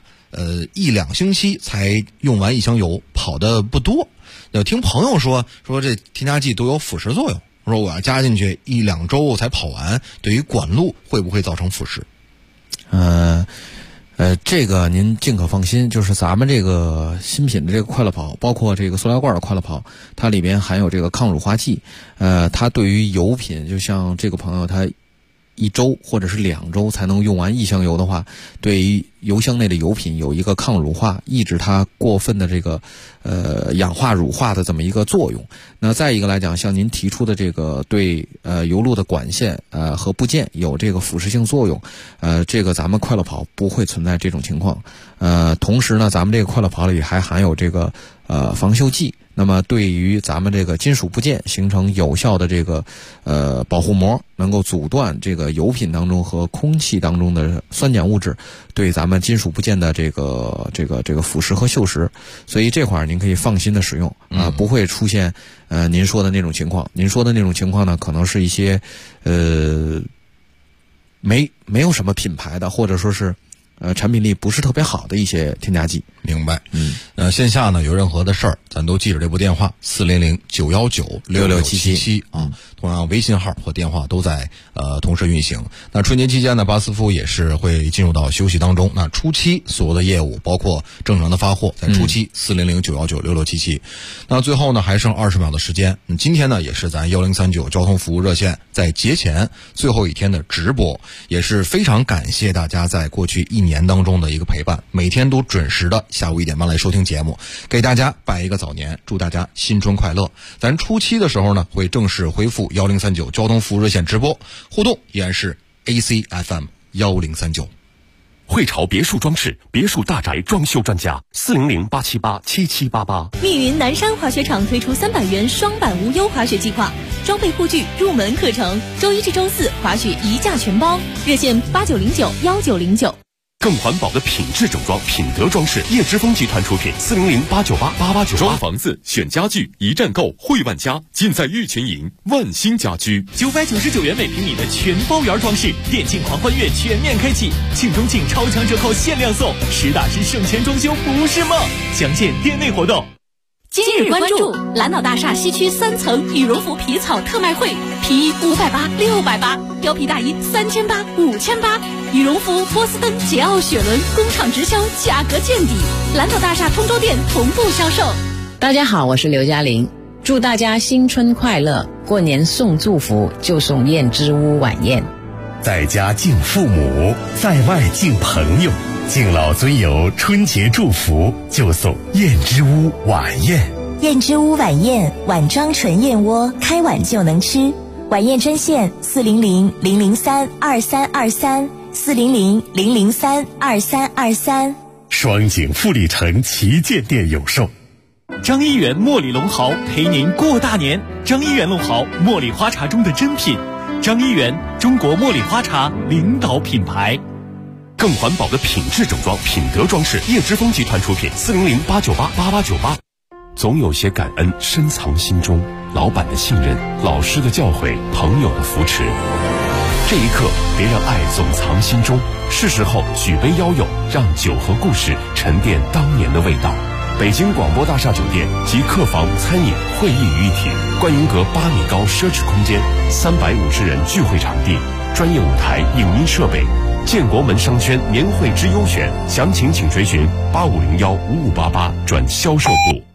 1-2星期才用完1箱油，跑的不多。听朋友说这添加剂都有腐蚀作用，说我要加进去1-2周才跑完，对于管路会不会造成腐蚀？ 这个您尽可放心，就是咱们这个新品的这个快乐跑，包括这个塑料罐的快乐跑，它里边含有这个抗乳化剂。它对于油品，就像这个朋友他1周或者是2周才能用完1箱油的话，对于油箱内的油品有一个抗乳化，抑制它过分的这个氧化乳化的这么一个作用。那再一个来讲，像您提出的这个对油路的管线和部件有这个腐蚀性作用，这个咱们快乐跑不会存在这种情况。同时呢，咱们这个快乐跑里还含有这个防锈剂，那么对于咱们这个金属部件形成有效的这个保护膜，能够阻断这个油品当中和空气当中的酸碱物质对咱们金属部件的这个腐蚀和锈蚀。所以这块儿您可以放心的使用不会出现您说的那种情况。您说的那种情况呢，可能是一些没有什么品牌的，或者说是产品力不是特别好的一些添加剂。 明白。线下呢有任何的事儿，咱都记着这部电话400-919-6677啊。同样微信号和电话都在同时运行。那春节期间呢，巴斯夫也是会进入到休息当中。那初期所有的业务包括正常的发货，在初期400-919-6677。那最后呢还剩20秒的时间。今天呢也是咱1039交通服务热线在节前最后一天的直播，也是非常感谢大家在过去1年当中的一个陪伴，每天都准时的下午1点半来收听节目，给大家拜一个早年，祝大家新春快乐。咱初期的时候呢会正式恢复1039交通服务热线直播，互动依然是 ACFM 1039。 汇潮别墅装饰，别墅大宅装修专家，400-878-7788。 密云南山滑雪场推出300元双板无忧滑雪计划，装备护具、入门课程，周一至周四滑雪一价全包，热线89091909。 更环保的品质整装，品德装饰，叶之峰集团出品，400-898-8898。装房子选家具，一站购汇万家，尽在玉泉营万兴家居。 999元每平米的全包圆装饰，电竞狂欢月全面开启，庆中庆超强折扣限量送，实打实省钱装修不是梦。详见店内活动。 今日关注蓝岛大厦西区3层羽绒服皮草特卖会，皮衣580、680，貂皮大衣3800、5800，羽绒服波司登、捷奥雪伦工厂直销，价格见底。蓝岛大厦通州店同步销售。 大家好，我是刘嘉玲，祝大家新春快乐！过年送祝福就送燕之屋晚宴， 在家敬父母，在外敬朋友。敬老尊友春节祝福就送燕之屋晚宴。 燕之屋晚宴，碗装纯燕窝，开碗就能吃。晚宴专线400-003-2323，400-003-2323。 双井富力城旗舰店有售。 张一元茉莉龙毫陪您过大年。张一元龙毫，茉莉花茶中的珍品。张一元，中国茉莉花茶领导品牌。 更环保的品质整装，品德装饰，叶之峰集团出品，400-898-8898。总有些感恩深藏心中，老板的信任，老师的教诲，朋友的扶持。这一刻，别让爱总藏心中，是时候举杯邀友，让酒和故事沉淀当年的味道。北京广播大厦酒店集客房、餐饮、会议于一体，观云阁8米高奢侈空间，350人聚会场地，专业舞台、影音设备。建国门商圈年会之优选，详情请垂询8501-5588转销售部。